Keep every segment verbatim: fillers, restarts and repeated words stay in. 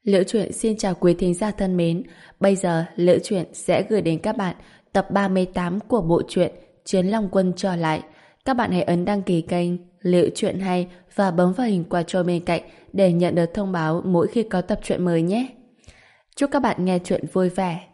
Liễu Chuyện xin chào quý thính giả thân mến. Bây giờ Liễu Chuyện sẽ gửi đến các bạn tập ba mươi tám của bộ truyện Chiến Long Quân trở lại. Các bạn hãy ấn đăng ký kênh Liễu Chuyện hay và bấm vào hình quả chuông bên cạnh để nhận được thông báo mỗi khi có tập truyện mới nhé. Chúc các bạn nghe truyện vui vẻ.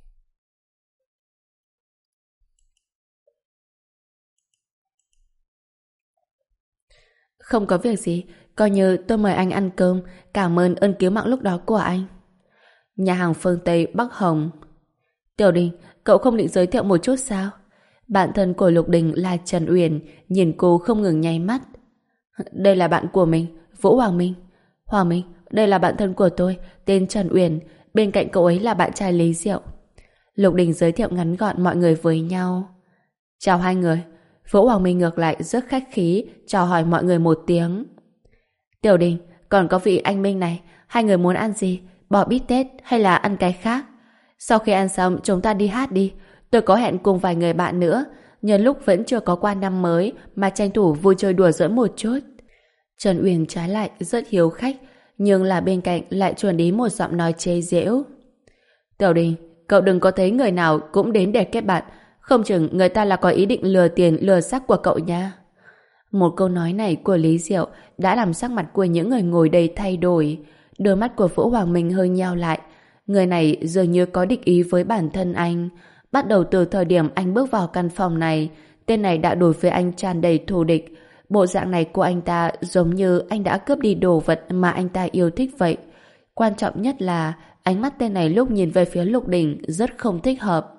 Không có việc gì, coi như tôi mời anh ăn cơm, cảm ơn ơn cứu mạng lúc đó của anh. Nhà hàng phương Tây Bắc Hồng. Tiểu Đình, cậu không định giới thiệu một chút sao? Bạn thân của Lục Đình là Trần Uyển, nhìn cô không ngừng nháy mắt. Đây là bạn của mình, Vũ Hoàng Minh. Hoàng Minh, đây là bạn thân của tôi, tên Trần Uyển, bên cạnh cậu ấy là bạn trai Lý Diệu. Lục Đình giới thiệu ngắn gọn mọi người với nhau. Chào hai người. Vũ Hoàng Minh ngược lại rất khách khí, chào hỏi mọi người một tiếng. Tiểu Đình, còn có vị anh Minh này, hai người muốn ăn gì? Bò bít tết hay là ăn cái khác? Sau khi ăn xong chúng ta đi hát đi. Tôi có hẹn cùng vài người bạn nữa, nhân lúc vẫn chưa có qua năm mới mà tranh thủ vui chơi đùa giỡn một chút. Trần Uyển trái lại rất hiếu khách, nhưng là bên cạnh lại chuẩn ý một giọng nói chế giễu. Tiểu Đình, cậu đừng có thấy người nào cũng đến để kết bạn, không chừng người ta là có ý định lừa tiền lừa sắc của cậu nha. Một câu nói này của Lý Diệu đã làm sắc mặt của những người ngồi đây thay đổi. Đôi mắt của Vũ Hoàng Minh hơi nheo lại. Người này dường như có địch ý với bản thân anh. Bắt đầu từ thời điểm anh bước vào căn phòng này, tên này đã đối với anh tràn đầy thù địch. Bộ dạng này của anh ta giống như anh đã cướp đi đồ vật mà anh ta yêu thích vậy. Quan trọng nhất là ánh mắt tên này lúc nhìn về phía Lục Đình rất không thích hợp.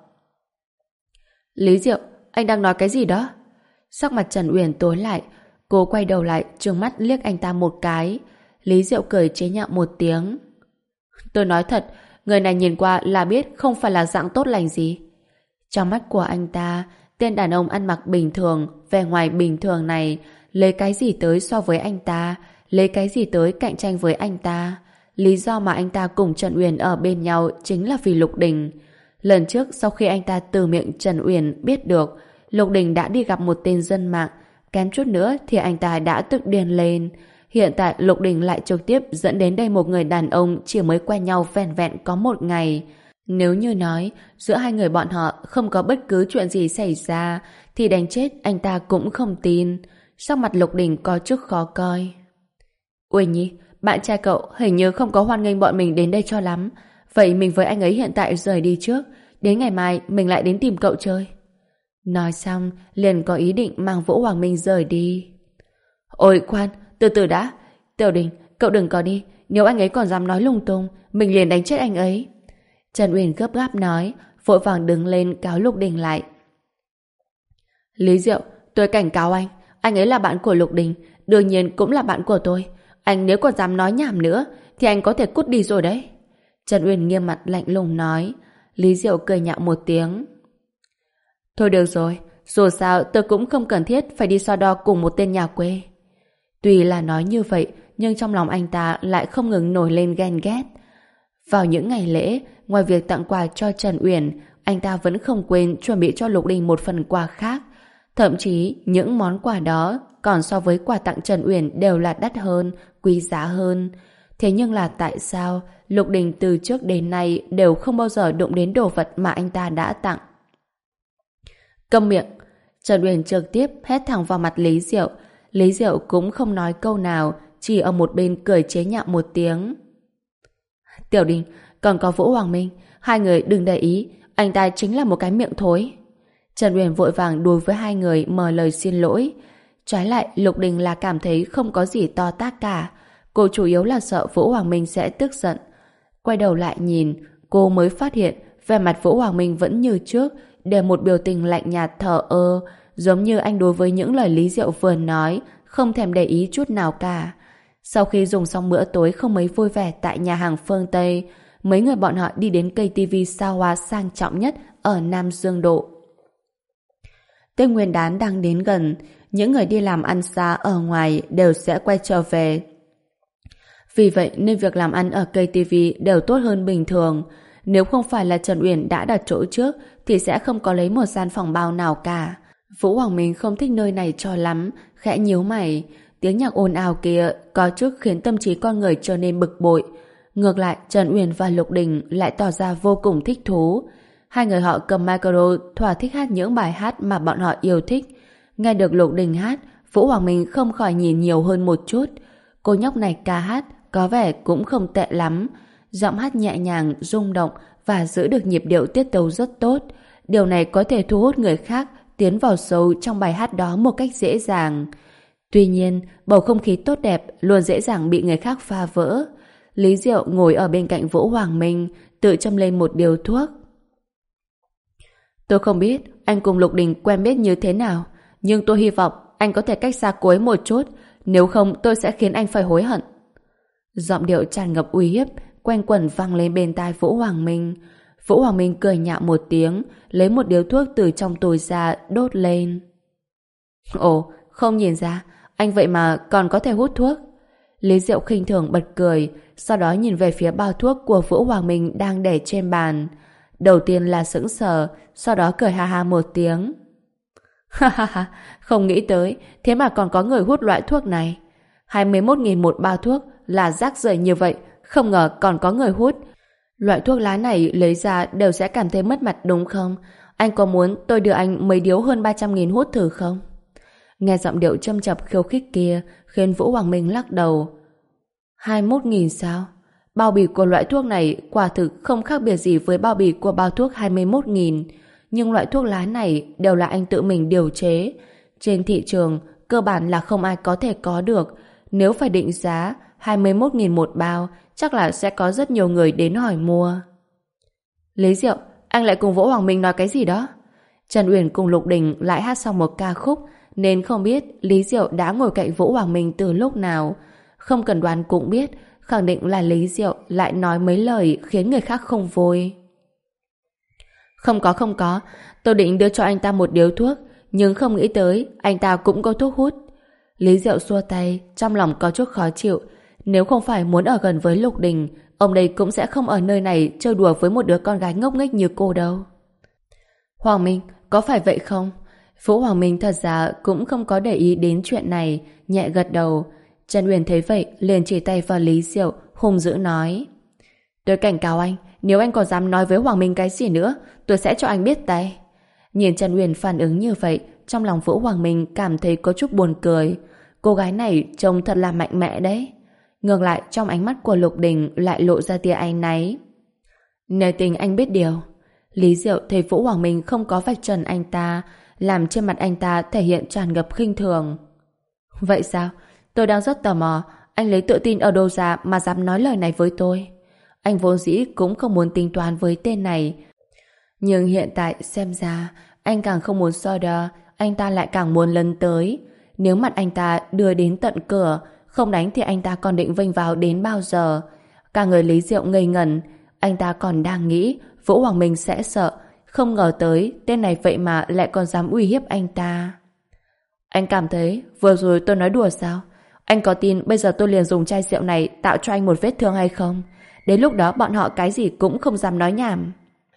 Lý Diệu, anh đang nói cái gì đó? Sắc mặt Trần Uyển tối lại, cô quay đầu lại trừng mắt liếc anh ta một cái. Lý Diệu cười chế nhạo một tiếng. Tôi nói thật, người này nhìn qua là biết không phải là dạng tốt lành gì. Trong mắt của anh ta, tên đàn ông ăn mặc bình thường, vẻ ngoài bình thường này, lấy cái gì tới so với anh ta, lấy cái gì tới cạnh tranh với anh ta. Lý do mà anh ta cùng Trần Uyển ở bên nhau chính là vì Lục Đình. Lần trước sau khi anh ta từ miệng Trần Uyển biết được Lục Đình đã đi gặp một tên dân mạng, kém chút nữa thì anh ta đã tức điên lên. Hiện tại Lục Đình lại trực tiếp dẫn đến đây một người đàn ông chỉ mới quen nhau vẻn vẹn có một ngày. Nếu như nói giữa hai người bọn họ không có bất cứ chuyện gì xảy ra thì đánh chết anh ta cũng không tin. Sắc mặt Lục Đình có chút khó coi. Ui Nhi, bạn trai cậu hình như không có hoan nghênh bọn mình đến đây cho lắm. Vậy mình với anh ấy hiện tại rời đi trước, đến ngày mai mình lại đến tìm cậu chơi. Nói xong liền có ý định mang Vũ Hoàng Minh rời đi. Ôi khoan, từ từ đã. Tiểu Đình, cậu đừng có đi, nếu anh ấy còn dám nói lung tung mình liền đánh chết anh ấy. Trần Uyển gấp gáp nói, vội vàng đứng lên cáo Lục Đình lại. Lý Diệu, tôi cảnh cáo anh, anh ấy là bạn của Lục Đình, đương nhiên cũng là bạn của tôi. Anh nếu còn dám nói nhảm nữa thì anh có thể cút đi rồi đấy. Trần Uyển nghiêm mặt lạnh lùng nói. Lý Diệu cười nhạo một tiếng. Thôi được rồi, dù sao tôi cũng không cần thiết phải đi so đo cùng một tên nhà quê. Tuy là nói như vậy, nhưng trong lòng anh ta lại không ngừng nổi lên ghen ghét. Vào những ngày lễ, ngoài việc tặng quà cho Trần Uyển, anh ta vẫn không quên chuẩn bị cho Lục Đình một phần quà khác. Thậm chí, những món quà đó còn so với quà tặng Trần Uyển đều là đắt hơn, quý giá hơn. Thế nhưng là tại sao Lục Đình từ trước đến nay đều không bao giờ đụng đến đồ vật mà anh ta đã tặng? Câm miệng! Trần Uyển trực tiếp hét thẳng vào mặt Lý Diệu. Lý Diệu cũng không nói câu nào, chỉ ở một bên cười chế nhạo một tiếng. Tiểu Đình, còn có Vũ Hoàng Minh, hai người đừng để ý, anh ta chính là một cái miệng thối. Trần Uyển vội vàng đối với hai người mở lời xin lỗi. Trái lại Lục Đình là cảm thấy không có gì to tát cả. Cô chủ yếu là sợ Vũ Hoàng Minh sẽ tức giận. Quay đầu lại nhìn, cô mới phát hiện vẻ mặt Vũ Hoàng Minh vẫn như trước, để một biểu tình lạnh nhạt thờ ơ, giống như anh đối với những lời Lý Diệu vừa nói, không thèm để ý chút nào cả. Sau khi dùng xong bữa tối không mấy vui vẻ tại nhà hàng phương Tây, mấy người bọn họ đi đến cây tivi xa hoa sang trọng nhất ở Nam Dương Độ. Tết Nguyên đán đang đến gần, những người đi làm ăn xa ở ngoài đều sẽ quay trở về. Vì vậy nên việc làm ăn ở cây tivi đều tốt hơn bình thường. Nếu không phải là Trần Uyển đã đặt chỗ trước thì sẽ không có lấy một gian phòng bao nào cả. Vũ Hoàng Minh không thích nơi này cho lắm, khẽ nhíu mày. Tiếng nhạc ồn ào kia có chút khiến tâm trí con người trở nên bực bội. Ngược lại, Trần Uyển và Lục Đình lại tỏ ra vô cùng thích thú. Hai người họ cầm micro thỏa thích hát những bài hát mà bọn họ yêu thích. Nghe được Lục Đình hát, Vũ Hoàng Minh không khỏi nhìn nhiều hơn một chút. Cô nhóc này ca hát có vẻ cũng không tệ lắm. Giọng hát nhẹ nhàng, rung động và giữ được nhịp điệu tiết tấu rất tốt. Điều này có thể thu hút người khác tiến vào sâu trong bài hát đó một cách dễ dàng. Tuy nhiên, bầu không khí tốt đẹp luôn dễ dàng bị người khác phá vỡ. Lý Diệu ngồi ở bên cạnh Vũ Hoàng Minh, tự châm lên một điếu thuốc. Tôi không biết anh cùng Lục Đình quen biết như thế nào, nhưng tôi hy vọng anh có thể cách xa cô ấy một chút, nếu không tôi sẽ khiến anh phải hối hận. Giọng điệu tràn ngập uy hiếp quanh quẩn vang lên bên tai Vũ Hoàng Minh. Vũ Hoàng Minh cười nhạo một tiếng, lấy một điếu thuốc từ trong túi ra đốt lên. Ồ, không nhìn ra, anh vậy mà còn có thể hút thuốc. Lý Diệu khinh thường bật cười, sau đó nhìn về phía bao thuốc của Vũ Hoàng Minh đang để trên bàn. Đầu tiên là sững sờ, sau đó cười ha ha một tiếng. Ha ha ha, không nghĩ tới, thế mà còn có người hút loại thuốc này. hai mươi mốt nghìn một bao thuốc là rác rưởi như vậy, không ngờ còn có người hút. Loại thuốc lá này lấy ra đều sẽ cảm thấy mất mặt đúng không? Anh có muốn tôi đưa anh mấy điếu hơn ba trăm nghìn hút thử không? Nghe giọng điệu châm chọc khiêu khích kia khiến Vũ Hoàng Minh lắc đầu. hai mươi mốt nghìn sao? Bao bì của loại thuốc này quả thực không khác biệt gì với bao bì của bao thuốc hai mươi mốt nghìn. Nhưng loại thuốc lá này đều là anh tự mình điều chế. Trên thị trường, cơ bản là không ai có thể có được. Nếu phải định giá hai mươi mốt nghìn một bao, chắc là sẽ có rất nhiều người đến hỏi mua. Lý Diệu, anh lại cùng Vũ Hoàng Minh nói cái gì đó? Trần Uyển cùng Lục Đình lại hát xong một ca khúc, nên không biết Lý Diệu đã ngồi cạnh Vũ Hoàng Minh từ lúc nào. Không cần đoán cũng biết, khẳng định là Lý Diệu lại nói mấy lời khiến người khác không vui. Không có không có, tôi định đưa cho anh ta một điếu thuốc, nhưng không nghĩ tới anh ta cũng có thuốc hút. Lý Diệu xua tay, trong lòng có chút khó chịu. Nếu không phải muốn ở gần với Lục Đình, ông đây cũng sẽ không ở nơi này chơi đùa với một đứa con gái ngốc nghếch như cô đâu. Hoàng Minh, có phải vậy không? Vũ Hoàng Minh thật ra cũng không có để ý đến chuyện này, nhẹ gật đầu. Trần Uyển thấy vậy liền chỉ tay vào Lý Diệu, hung dữ nói: tôi cảnh cáo anh, nếu anh còn dám nói với Hoàng Minh cái gì nữa, tôi sẽ cho anh biết tay. Nhìn Trần Uyển phản ứng như vậy, trong lòng Vũ Hoàng Minh cảm thấy có chút buồn cười. Cô gái này trông thật là mạnh mẽ đấy. Ngược lại, trong ánh mắt của Lục Đình lại lộ ra tia áy náy. Nề tình anh biết điều. Lý Diệu thấy Vũ Hoàng Minh không có vạch trần anh ta, làm trên mặt anh ta thể hiện tràn ngập khinh thường. Vậy sao? Tôi đang rất tò mò, anh lấy tự tin ở đâu ra mà dám nói lời này với tôi? Anh vốn dĩ cũng không muốn tính toán với tên này. Nhưng hiện tại xem ra, anh càng không muốn so đo, anh ta lại càng muốn lấn tới. Nếu mặt anh ta đưa đến tận cửa, không đánh thì anh ta còn định vênh vào đến bao giờ? Cả người Lý Diệu ngây ngẩn, anh ta còn đang nghĩ Vũ Hoàng Minh sẽ sợ, không ngờ tới tên này vậy mà lại còn dám uy hiếp anh ta. Anh cảm thấy vừa rồi tôi nói đùa sao? Anh có tin bây giờ tôi liền dùng chai rượu này tạo cho anh một vết thương hay không? Đến lúc đó bọn họ cái gì cũng không dám nói nhảm.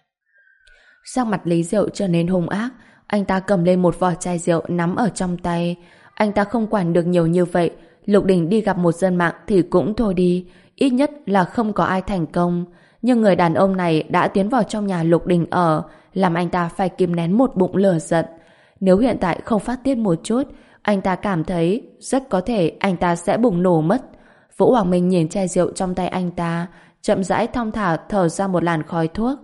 Sắc mặt Lý Diệu trở nên hung ác, anh ta cầm lên một vỏ chai rượu nắm ở trong tay. Anh ta không quản được nhiều như vậy. Lục Đình đi gặp một dân mạng thì cũng thôi đi, ít nhất là không có ai thành công. Nhưng người đàn ông này đã tiến vào trong nhà Lục Đình ở, làm anh ta phải kìm nén một bụng lửa giận. Nếu hiện tại không phát tiết một chút, anh ta cảm thấy rất có thể anh ta sẽ bùng nổ mất. Vũ Hoàng Minh nhìn chai rượu trong tay anh ta, chậm rãi thong thả thở ra một làn khói thuốc.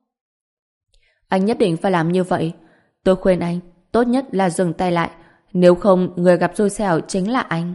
Anh nhất định phải làm như vậy. Tôi khuyên anh, tốt nhất là dừng tay lại, nếu không người gặp xui xẻo chính là anh.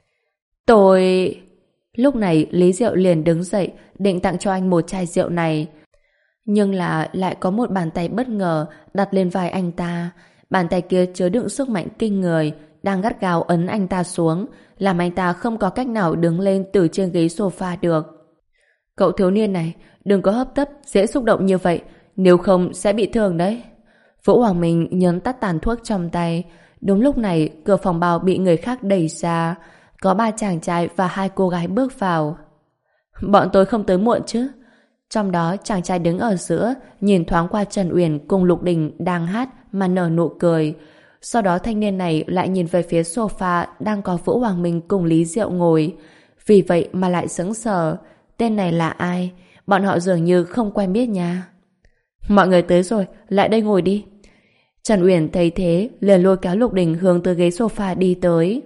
Tôi... Lúc này Lý Diệu liền đứng dậy, định tặng cho anh một chai rượu này. Nhưng là lại có một bàn tay bất ngờ đặt lên vai anh ta. Bàn tay kia chứa đựng sức mạnh kinh người, đang gắt gao ấn anh ta xuống, làm anh ta không có cách nào đứng lên từ trên ghế sofa được. Cậu thiếu niên này, đừng có hấp tấp, dễ xúc động như vậy, nếu không sẽ bị thương đấy. Vũ Hoàng Minh nhấn tắt tàn thuốc trong tay. Đúng lúc này, cửa phòng bao bị người khác đẩy ra. Có ba chàng trai và hai cô gái bước vào. Bọn tôi không tới muộn chứ? Trong đó, chàng trai đứng ở giữa, nhìn thoáng qua Trần Uyển cùng Lục Đình đang hát mà nở nụ cười. Sau đó thanh niên này lại nhìn về phía sofa đang có Vũ Hoàng Minh cùng Lý Diệu ngồi. Vì vậy mà lại sững sờ. tên này là ai? Bọn họ dường như không quen biết nha. Mọi người tới rồi, lại đây ngồi đi. Trần Uyển thấy thế, liền lôi kéo Lục Đình hướng tới ghế sofa đi tới.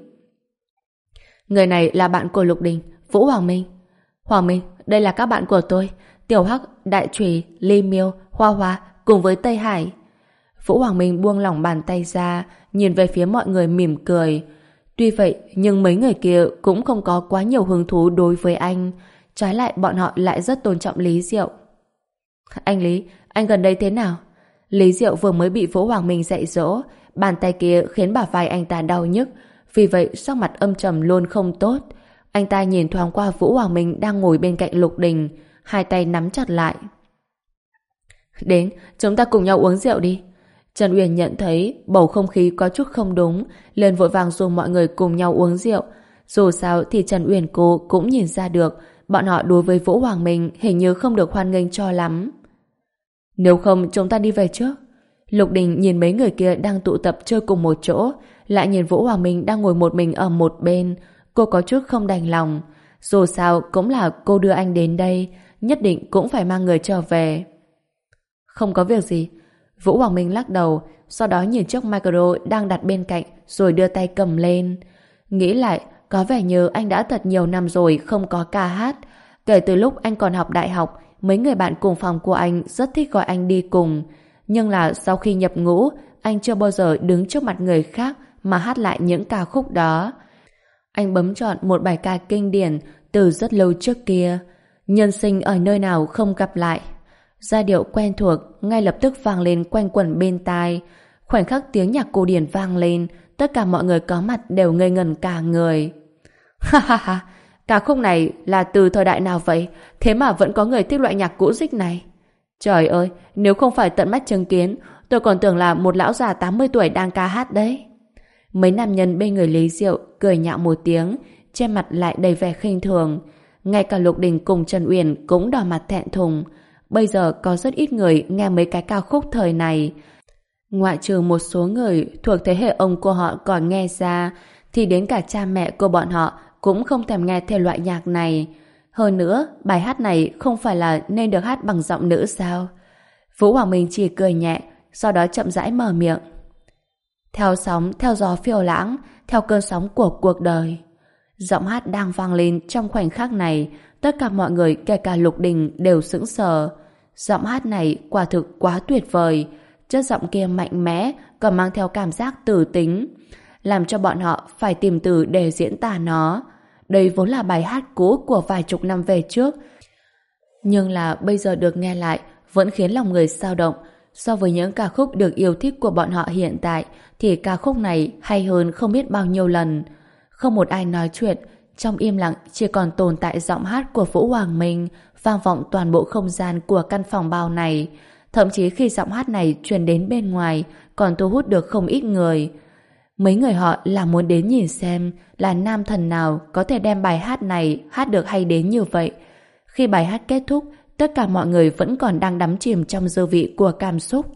Người này là bạn của Lục Đình, Vũ Hoàng Minh. Hoàng Minh, đây là các bạn của tôi, Tiểu Hắc, Đại Trùy, Ly Miêu, Hoa Hoa cùng với Tây Hải. Vũ Hoàng Minh buông lỏng bàn tay ra, nhìn về phía mọi người mỉm cười. Tuy vậy, nhưng mấy người kia cũng không có quá nhiều hứng thú đối với anh. Trái lại bọn họ lại rất tôn trọng Lý Diệu. Anh Lý, anh gần đây thế nào? Lý Diệu vừa mới bị Vũ Hoàng Minh dạy dỗ, bàn tay kia khiến bả vai anh ta đau nhức, vì vậy sắc mặt âm trầm luôn không tốt. Anh ta nhìn thoáng qua Vũ Hoàng Minh đang ngồi bên cạnh Lục Đình, hai tay nắm chặt lại. Đến, chúng ta cùng nhau uống rượu đi. Trần Uyển nhận thấy bầu không khí có chút không đúng, liền vội vàng rủ mọi người cùng nhau uống rượu. Dù sao thì Trần Uyển cô cũng nhìn ra được bọn họ đối với Vũ Hoàng Minh hình như không được hoan nghênh cho lắm. Nếu không chúng ta đi về trước. Lục Đình nhìn mấy người kia đang tụ tập chơi cùng một chỗ, lại nhìn Vũ Hoàng Minh đang ngồi một mình ở một bên. Cô có chút không đành lòng. Dù sao cũng là cô đưa anh đến đây, nhất định cũng phải mang người trở về. Không có việc gì. Vũ Hoàng Minh lắc đầu, sau đó nhìn chiếc micro đang đặt bên cạnh rồi đưa tay cầm lên. Nghĩ lại, có vẻ như anh đã thật nhiều năm rồi không có ca hát. Kể từ lúc anh còn học đại học, mấy người bạn cùng phòng của anh rất thích gọi anh đi cùng. Nhưng là sau khi nhập ngũ, anh chưa bao giờ đứng trước mặt người khác mà hát lại những ca khúc đó. Anh bấm chọn một bài ca kinh điển từ rất lâu trước kia. Nhân sinh ở nơi nào không gặp lại. Giai điệu quen thuộc ngay lập tức vang lên quanh quẩn bên tai. Khoảnh khắc tiếng nhạc cổ điển vang lên, tất cả mọi người có mặt đều ngây ngẩn cả người. Ha ha ha, ca khúc này là từ thời đại nào vậy? Thế mà vẫn có người thích loại nhạc cũ dích này. Trời ơi, nếu không phải tận mắt chứng kiến, tôi còn tưởng là một lão già tám mươi tuổi đang ca hát đấy. Mấy nam nhân bên người Lý Diệu cười nhạo một tiếng, trên mặt lại đầy vẻ khinh thường. Ngay cả Lục Đình cùng Trần Uyển cũng đỏ mặt thẹn thùng. Bây giờ có rất ít người nghe mấy cái ca khúc thời này. Ngoại trừ một số người thuộc thế hệ ông của họ còn nghe ra, thì đến cả cha mẹ của bọn họ cũng không thèm nghe thể loại nhạc này. Hơn nữa, bài hát này không phải là nên được hát bằng giọng nữ sao? Vũ Hoàng Minh chỉ cười nhẹ, sau đó chậm rãi mở miệng. Theo sóng, theo gió phiêu lãng, theo cơn sóng của cuộc đời. Giọng hát đang vang lên trong khoảnh khắc này, tất cả mọi người kể cả Lục Đình đều sững sờ. Giọng hát này quả thực quá tuyệt vời, chất giọng kia mạnh mẽ, còn mang theo cảm giác tử tính, làm cho bọn họ phải tìm từ để diễn tả nó. Đây vốn là bài hát cũ của vài chục năm về trước, nhưng là bây giờ được nghe lại vẫn khiến lòng người dao động. So với những ca khúc được yêu thích của bọn họ hiện tại thì ca khúc này hay hơn không biết bao nhiêu lần. Không một ai nói chuyện, trong im lặng chỉ còn tồn tại giọng hát của Vũ Hoàng Minh vang vọng toàn bộ không gian của căn phòng bao này. Thậm chí khi giọng hát này truyền đến bên ngoài còn thu hút được không ít người. Mấy người họ là muốn đến nhìn xem là nam thần nào có thể đem bài hát này hát được hay đến như vậy. Khi bài hát kết thúc, tất cả mọi người vẫn còn đang đắm chìm trong dư vị của cảm xúc.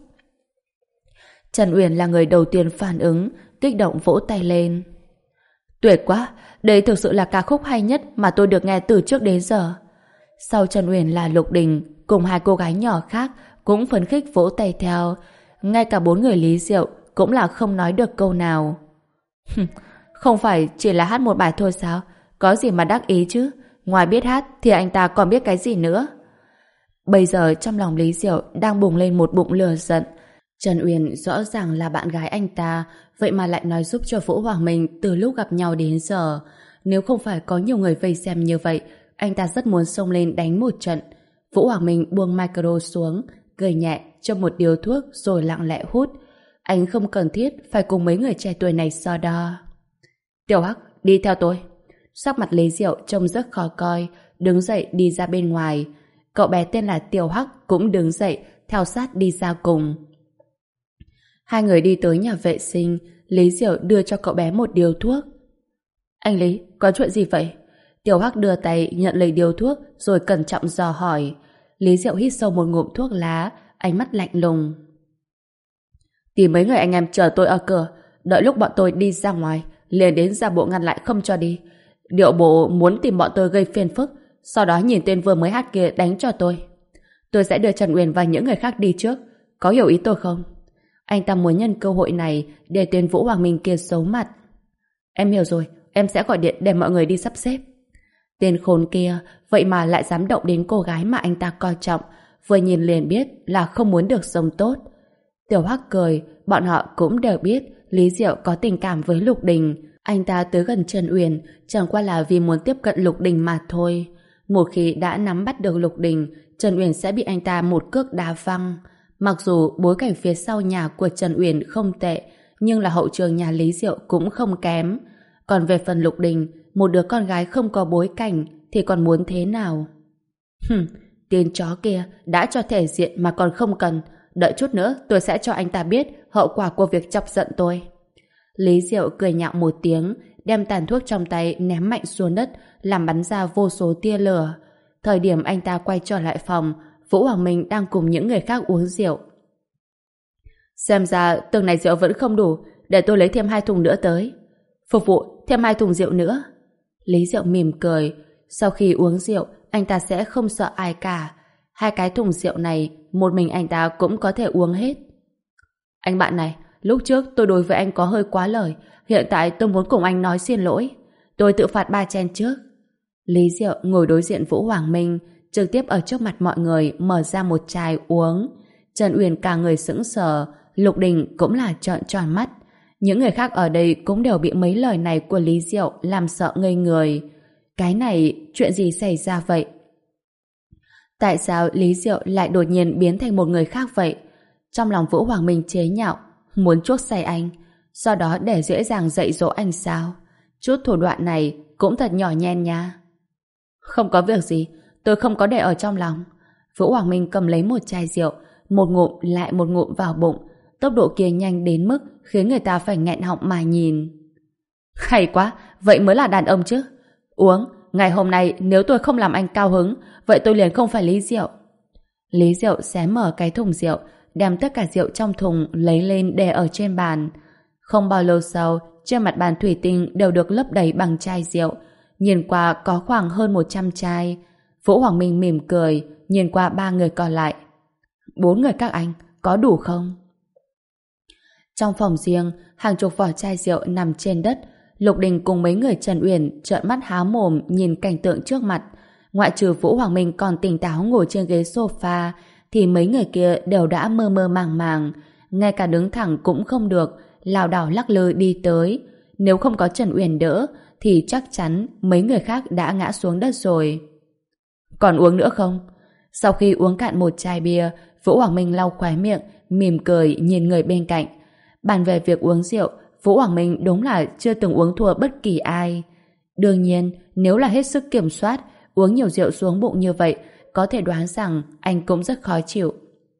Trần Uyển là người đầu tiên phản ứng, kích động vỗ tay lên. Tuyệt quá, đây thực sự là ca khúc hay nhất mà tôi được nghe từ trước đến giờ. Sau Trần Uyển là Lục Đình, cùng hai cô gái nhỏ khác cũng phấn khích vỗ tay theo. Ngay cả bốn người Lý Diệu cũng là không nói được câu nào. Không phải chỉ là hát một bài thôi sao? Có gì mà đắc ý chứ? Ngoài biết hát thì anh ta còn biết cái gì nữa? Bây giờ trong lòng Lý Diệu đang bùng lên một bụng lửa giận. Trần Uyển rõ ràng là bạn gái anh ta, vậy mà lại nói giúp cho Vũ Hoàng Minh từ lúc gặp nhau đến giờ. Nếu không phải có nhiều người vây xem như vậy, anh ta rất muốn xông lên đánh một trận. Vũ Hoàng Minh buông micro xuống, cười nhẹ, châm một điếu thuốc rồi lặng lẽ hút. Anh không cần thiết phải cùng mấy người trẻ tuổi này so đo. Tiểu Hắc, đi theo tôi. Sắc mặt Lý Diệu trông rất khó coi, đứng dậy đi ra bên ngoài. Cậu bé tên là Tiểu Hắc cũng đứng dậy, theo sát đi ra cùng. Hai người đi tới nhà vệ sinh, Lý Diệu đưa cho cậu bé một điếu thuốc. Anh Lý, có chuyện gì vậy? Tiểu Hắc đưa tay nhận lấy điếu thuốc rồi cẩn trọng dò hỏi. Lý Diệu hít sâu một ngụm thuốc lá, ánh mắt lạnh lùng. Tìm mấy người anh em chờ tôi ở cửa, đợi lúc bọn tôi đi ra ngoài liền đến ra bộ ngăn lại không cho đi. Điệu bộ muốn tìm bọn tôi gây phiền phức, sau đó nhìn tên vừa mới hát kia đánh cho tôi. Tôi sẽ đưa Trần Uyển và những người khác đi trước. Có hiểu ý tôi không? Anh ta muốn nhân cơ hội này để tên Vũ Hoàng Minh kia xấu mặt. Em hiểu rồi, em sẽ gọi điện để mọi người đi sắp xếp. Tên khốn kia vậy mà lại dám động đến cô gái mà anh ta coi trọng, vừa nhìn liền biết là không muốn được sống tốt. Tiểu Hắc cười, bọn họ cũng đều biết Lý Diệu có tình cảm với Lục Đình. Anh ta tới gần Trần Uyển chẳng qua là vì muốn tiếp cận Lục Đình mà thôi. Một khi đã nắm bắt được Lục Đình, Trần Uyển sẽ bị anh ta một cước đá văng. Mặc dù bối cảnh phía sau nhà của Trần Uyển không tệ, nhưng là hậu trường nhà Lý Diệu cũng không kém. Còn về phần Lục Đình, một đứa con gái không có bối cảnh thì còn muốn thế nào? Hừm, tên chó kia đã cho thể diện mà còn không cần. Đợi chút nữa tôi sẽ cho anh ta biết hậu quả của việc chọc giận tôi. Lý Diệu cười nhạo một tiếng, đem tàn thuốc trong tay ném mạnh xuống đất, làm bắn ra vô số tia lửa. Thời điểm anh ta quay trở lại phòng, Vũ Hoàng Minh đang cùng những người khác uống rượu. Xem ra từng này rượu vẫn không đủ, để tôi lấy thêm hai thùng nữa tới. Phục vụ thêm hai thùng rượu nữa. Lý Diệu mỉm cười. Sau khi uống rượu, anh ta sẽ không sợ ai cả. Hai cái thùng rượu này, một mình anh ta cũng có thể uống hết. Anh bạn này, lúc trước tôi đối với anh có hơi quá lời. Hiện tại tôi muốn cùng anh nói xin lỗi. Tôi tự phạt ba chén trước. Lý Diệu ngồi đối diện Vũ Hoàng Minh, trực tiếp ở trước mặt mọi người mở ra một chai uống. Trần Uyển cả người sững sờ, Lục Đình cũng là trợn tròn mắt. Những người khác ở đây cũng đều bị mấy lời này của Lý Diệu làm sợ ngây người. Cái này, chuyện gì xảy ra vậy? Tại sao Lý Diệu lại đột nhiên biến thành một người khác vậy? Trong lòng Vũ Hoàng Minh chế nhạo, muốn chuốc say anh, sau đó để dễ dàng dạy dỗ anh sao? Chút thủ đoạn này cũng thật nhỏ nhen nha. Không có việc gì, tôi không có để ở trong lòng. Vũ Hoàng Minh cầm lấy một chai rượu, một ngụm lại một ngụm vào bụng. Tốc độ kia nhanh đến mức khiến người ta phải nghẹn họng mà nhìn. Hay quá, vậy mới là đàn ông chứ. Uống, ngày hôm nay nếu tôi không làm anh cao hứng, vậy tôi liền không phải Lý Diệu. Lý Diệu xé mở cái thùng rượu, đem tất cả rượu trong thùng lấy lên để ở trên bàn. Không bao lâu sau, trên mặt bàn thủy tinh đều được lấp đầy bằng chai rượu. Nhìn qua có khoảng hơn một trăm chai. Vũ Hoàng Minh mỉm cười, nhìn qua ba người còn lại. Bốn người các anh, có đủ không? Trong phòng riêng, hàng chục vỏ chai rượu nằm trên đất. Lục Đình cùng mấy người Trần Uyển trợn mắt há mồm nhìn cảnh tượng trước mặt. Ngoại trừ Vũ Hoàng Minh còn tỉnh táo ngồi trên ghế sofa, thì mấy người kia đều đã mơ mơ màng màng. Ngay cả đứng thẳng cũng không được, lảo đảo lắc lư đi tới. Nếu không có Trần Uyển đỡ, thì chắc chắn mấy người khác đã ngã xuống đất rồi. Còn uống nữa không? Sau khi uống cạn một chai bia, Vũ Hoàng Minh lau khóe miệng, mỉm cười nhìn người bên cạnh. Bàn về việc uống rượu, Vũ Hoàng Minh đúng là chưa từng uống thua bất kỳ ai. Đương nhiên, nếu là hết sức kiểm soát, uống nhiều rượu xuống bụng như vậy, có thể đoán rằng anh cũng rất khó chịu.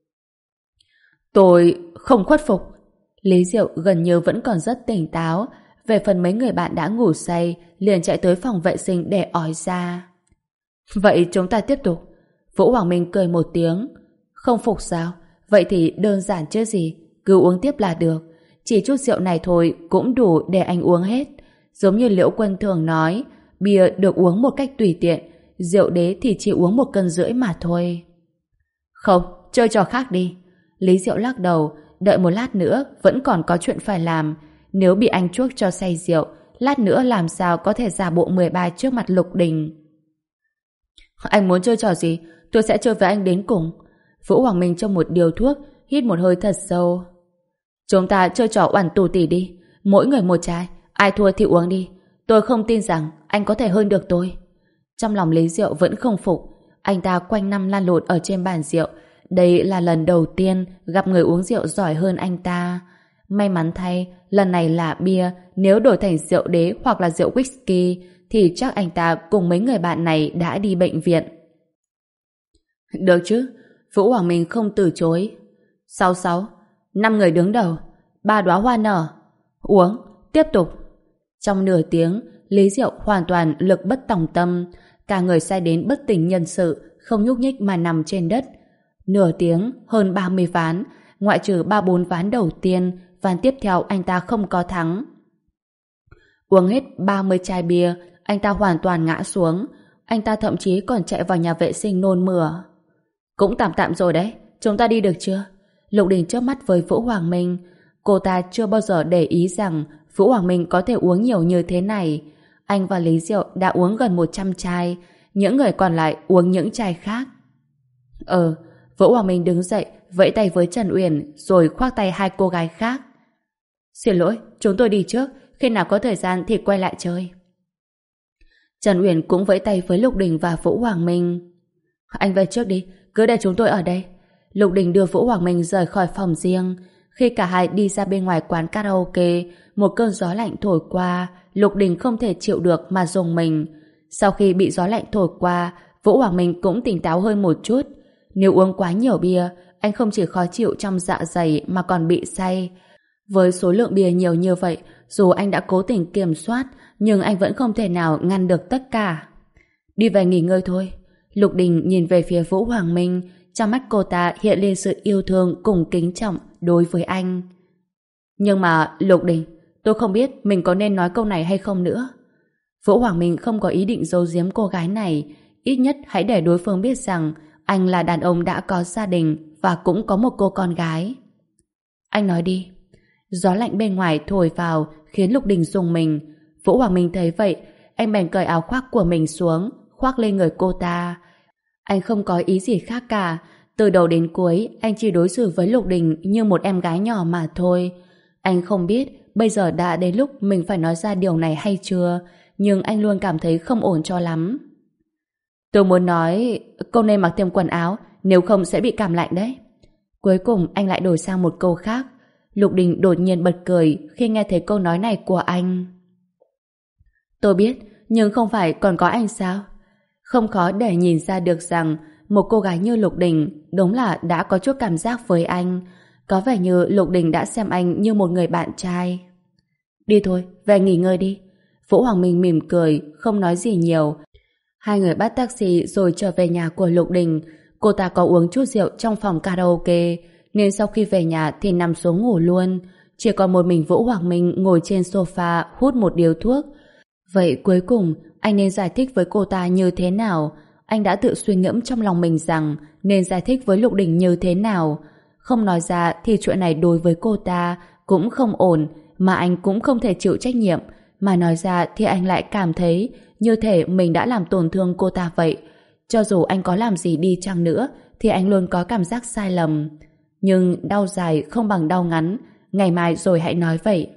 Tôi không khuất phục. Lý Diệu gần như vẫn còn rất tỉnh táo. Về phần mấy người bạn đã ngủ say, liền chạy tới phòng vệ sinh để ói ra. Vậy chúng ta tiếp tục. Vũ Hoàng Minh cười một tiếng. Không phục sao? Vậy thì đơn giản chứ gì, cứ uống tiếp là được. Chỉ chút rượu này thôi cũng đủ để anh uống hết. Giống như Liễu Quân thường nói, bia được uống một cách tùy tiện, rượu đế thì chỉ uống một cân rưỡi mà thôi. Không, chơi trò khác đi. Lý Diệu lắc đầu, đợi một lát nữa vẫn còn có chuyện phải làm. Nếu bị anh chuốc cho say rượu, lát nữa làm sao có thể giả bộ mười ba trước mặt Lục Đình. Anh muốn chơi trò gì, tôi sẽ chơi với anh đến cùng. Vũ Hoàng Minh cho một điều thuốc, hít một hơi thật sâu. Chúng ta chơi trò oản tù tỉ đi, mỗi người một chai, ai thua thì uống đi. Tôi không tin rằng anh có thể hơn được tôi. Trong lòng Lý Diệu vẫn không phục. Anh ta quanh năm lăn lộn ở trên bàn rượu. Đây là lần đầu tiên gặp người uống rượu giỏi hơn anh ta. May mắn thay, lần này là bia. Nếu đổi thành rượu đế hoặc là rượu whisky thì chắc anh ta cùng mấy người bạn này đã đi bệnh viện. Được chứ, Vũ Hoàng Minh không từ chối. Sáu sáu, năm người đứng đầu, ba đóa hoa nở. Uống, tiếp tục. Trong nửa tiếng, Lý Diệu hoàn toàn lực bất tòng tâm, cả người say đến bất tỉnh nhân sự, không nhúc nhích mà nằm trên đất. Nửa tiếng, hơn ba mươi ván, ngoại trừ ba bốn ván đầu tiên, ván tiếp theo anh ta không có thắng. Uống hết ba mươi chai bia, anh ta hoàn toàn ngã xuống. Anh ta thậm chí còn chạy vào nhà vệ sinh nôn mửa. Cũng tạm tạm rồi đấy, chúng ta đi được chưa? Lục Đình chớp mắt với Vũ Hoàng Minh. Cô ta chưa bao giờ để ý rằng Vũ Hoàng Minh có thể uống nhiều như thế này. Anh và Lý Diệu đã uống gần một trăm chai, những người còn lại uống những chai khác. Ờ, Vũ Hoàng Minh đứng dậy, vẫy tay với Trần Uyển, rồi khoác tay hai cô gái khác. Xin lỗi, chúng tôi đi trước, khi nào có thời gian thì quay lại chơi. Trần Uyển cũng vẫy tay với Lục Đình và Vũ Hoàng Minh. Anh về trước đi, cứ để chúng tôi ở đây. Lục Đình đưa Vũ Hoàng Minh rời khỏi phòng riêng. Khi cả hai đi ra bên ngoài quán karaoke, một cơn gió lạnh thổi qua, Lục Đình không thể chịu được mà rùng mình. Sau khi bị gió lạnh thổi qua, Vũ Hoàng Minh cũng tỉnh táo hơn một chút. Nếu uống quá nhiều bia, anh không chỉ khó chịu trong dạ dày mà còn bị say. Với số lượng bia nhiều như vậy, dù anh đã cố tình kiểm soát, nhưng anh vẫn không thể nào ngăn được tất cả. Đi về nghỉ ngơi thôi. Lục Đình nhìn về phía Vũ Hoàng Minh, trong mắt cô ta hiện lên sự yêu thương cùng kính trọng đối với anh. Nhưng mà, Lục Đình, tôi không biết mình có nên nói câu này hay không nữa. Vũ Hoàng Minh không có ý định giấu giếm cô gái này, ít nhất hãy để đối phương biết rằng anh là đàn ông đã có gia đình và cũng có một cô con gái. Anh nói đi. Gió lạnh bên ngoài thổi vào khiến Lục Đình rùng mình. Vũ Hoàng Minh thấy vậy, anh bèn cởi áo khoác của mình xuống, khoác lên người cô ta. Anh không có ý gì khác cả. Từ đầu đến cuối, anh chỉ đối xử với Lục Đình như một em gái nhỏ mà thôi. Anh không biết bây giờ đã đến lúc mình phải nói ra điều này hay chưa, nhưng anh luôn cảm thấy không ổn cho lắm. Tôi muốn nói, cô nên mặc thêm quần áo, nếu không sẽ bị cảm lạnh đấy. Cuối cùng anh lại đổi sang một câu khác. Lục Đình đột nhiên bật cười khi nghe thấy câu nói này của anh. Tôi biết, nhưng không phải còn có anh sao? Không khó để nhìn ra được rằng một cô gái như Lục Đình đúng là đã có chút cảm giác với anh. Có vẻ như Lục Đình đã xem anh như một người bạn trai. Đi thôi, về nghỉ ngơi đi. Vũ Hoàng Minh mỉm cười, không nói gì nhiều. Hai người bắt taxi rồi trở về nhà của Lục Đình. Cô ta có uống chút rượu trong phòng karaoke, nên sau khi về nhà thì nằm xuống ngủ luôn. Chỉ còn một mình Vũ Hoàng Minh ngồi trên sofa hút một điếu thuốc. Vậy cuối cùng anh nên giải thích với cô ta như thế nào? Anh đã tự suy ngẫm trong lòng mình rằng nên giải thích với Lục Đình như thế nào. Không nói ra thì chuyện này đối với cô ta cũng không ổn, mà anh cũng không thể chịu trách nhiệm. Mà nói ra thì anh lại cảm thấy như thể mình đã làm tổn thương cô ta vậy. Cho dù anh có làm gì đi chăng nữa thì anh luôn có cảm giác sai lầm. Nhưng đau dài không bằng đau ngắn, ngày mai rồi hãy nói vậy.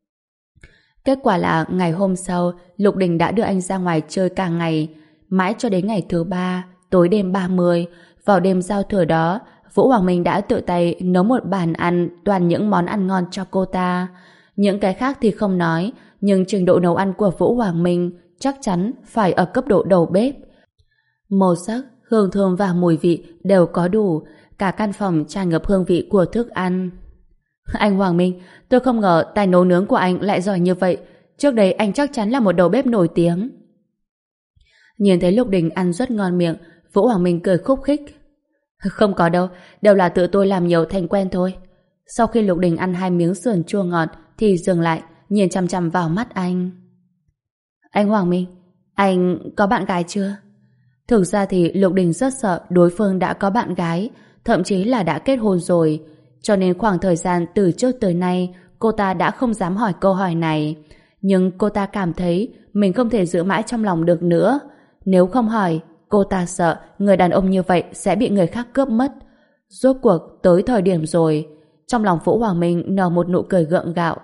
Kết quả là ngày hôm sau, Lục Đình đã đưa anh ra ngoài chơi cả ngày, mãi cho đến ngày thứ ba, tối đêm ba mươi. Vào đêm giao thừa đó, Vũ Hoàng Minh đã tự tay nấu một bàn ăn toàn những món ăn ngon cho cô ta. Những cái khác thì không nói, nhưng trình độ nấu ăn của Vũ Hoàng Minh chắc chắn phải ở cấp độ đầu bếp. Màu sắc, hương thơm và mùi vị đều có đủ, cả căn phòng tràn ngập hương vị của thức ăn. Anh Hoàng Minh, tôi không ngờ tài nấu nướng của anh lại giỏi như vậy. Trước đây anh chắc chắn là một đầu bếp nổi tiếng. Nhìn thấy Lục Đình ăn rất ngon miệng, Vũ Hoàng Minh cười khúc khích. Không có đâu, đều là tự tôi làm nhiều thành quen thôi. Sau khi Lục Đình ăn hai miếng sườn chua ngọt thì dừng lại, nhìn chằm chằm vào mắt anh. Anh Hoàng Minh, anh có bạn gái chưa? Thực ra thì Lục Đình rất sợ đối phương đã có bạn gái, thậm chí là đã kết hôn rồi. Cho nên khoảng thời gian từ trước tới nay cô ta đã không dám hỏi câu hỏi này. Nhưng cô ta cảm thấy mình không thể giữ mãi trong lòng được nữa. Nếu không hỏi, cô ta sợ người đàn ông như vậy sẽ bị người khác cướp mất. Rốt cuộc tới thời điểm rồi. Trong lòng Vũ Hoàng Minh nở một nụ cười gượng gạo.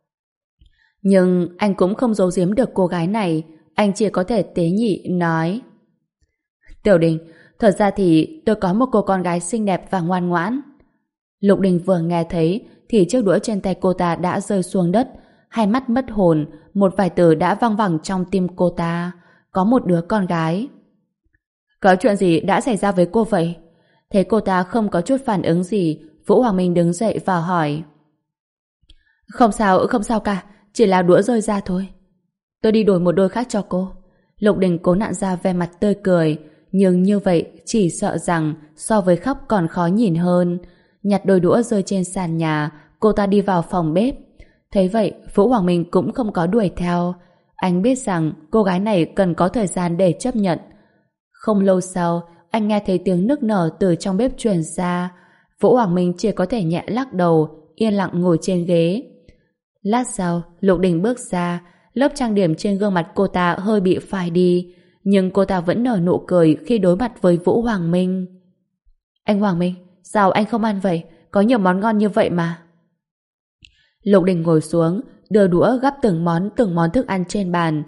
Nhưng anh cũng không giấu giếm được cô gái này. Anh chỉ có thể tế nhị nói: Tiểu Đình, thật ra thì tôi có một cô con gái xinh đẹp và ngoan ngoãn. Lục Đình vừa nghe thấy thì chiếc đũa trên tay cô ta đã rơi xuống đất, hai mắt mất hồn, một vài từ đã văng vẳng trong tim cô ta. Có một đứa con gái. Có chuyện gì đã xảy ra với cô vậy? Thấy cô ta không có chút phản ứng gì, Vũ Hoàng Minh đứng dậy và hỏi. Không sao, không sao cả, chỉ là đũa rơi ra thôi. Tôi đi đổi một đôi khác cho cô. Lục Đình cố nặn ra vẻ mặt tươi cười, nhưng như vậy chỉ sợ rằng so với khóc còn khó nhìn hơn. Nhặt đôi đũa rơi trên sàn nhà, cô ta đi vào phòng bếp. Thấy vậy, Vũ Hoàng Minh cũng không có đuổi theo. Anh biết rằng cô gái này cần có thời gian để chấp nhận. Không lâu sau, anh nghe thấy tiếng nức nở từ trong bếp truyền ra. Vũ Hoàng Minh chỉ có thể nhẹ lắc đầu, yên lặng ngồi trên ghế. Lát sau, Lục Đình bước ra, lớp trang điểm trên gương mặt cô ta hơi bị phai đi, nhưng cô ta vẫn nở nụ cười khi đối mặt với Vũ Hoàng Minh. Anh Hoàng Minh, sao anh không ăn vậy? Có nhiều món ngon như vậy mà. Lục Đình ngồi xuống, đưa đũa gắp từng món từng món thức ăn trên bàn.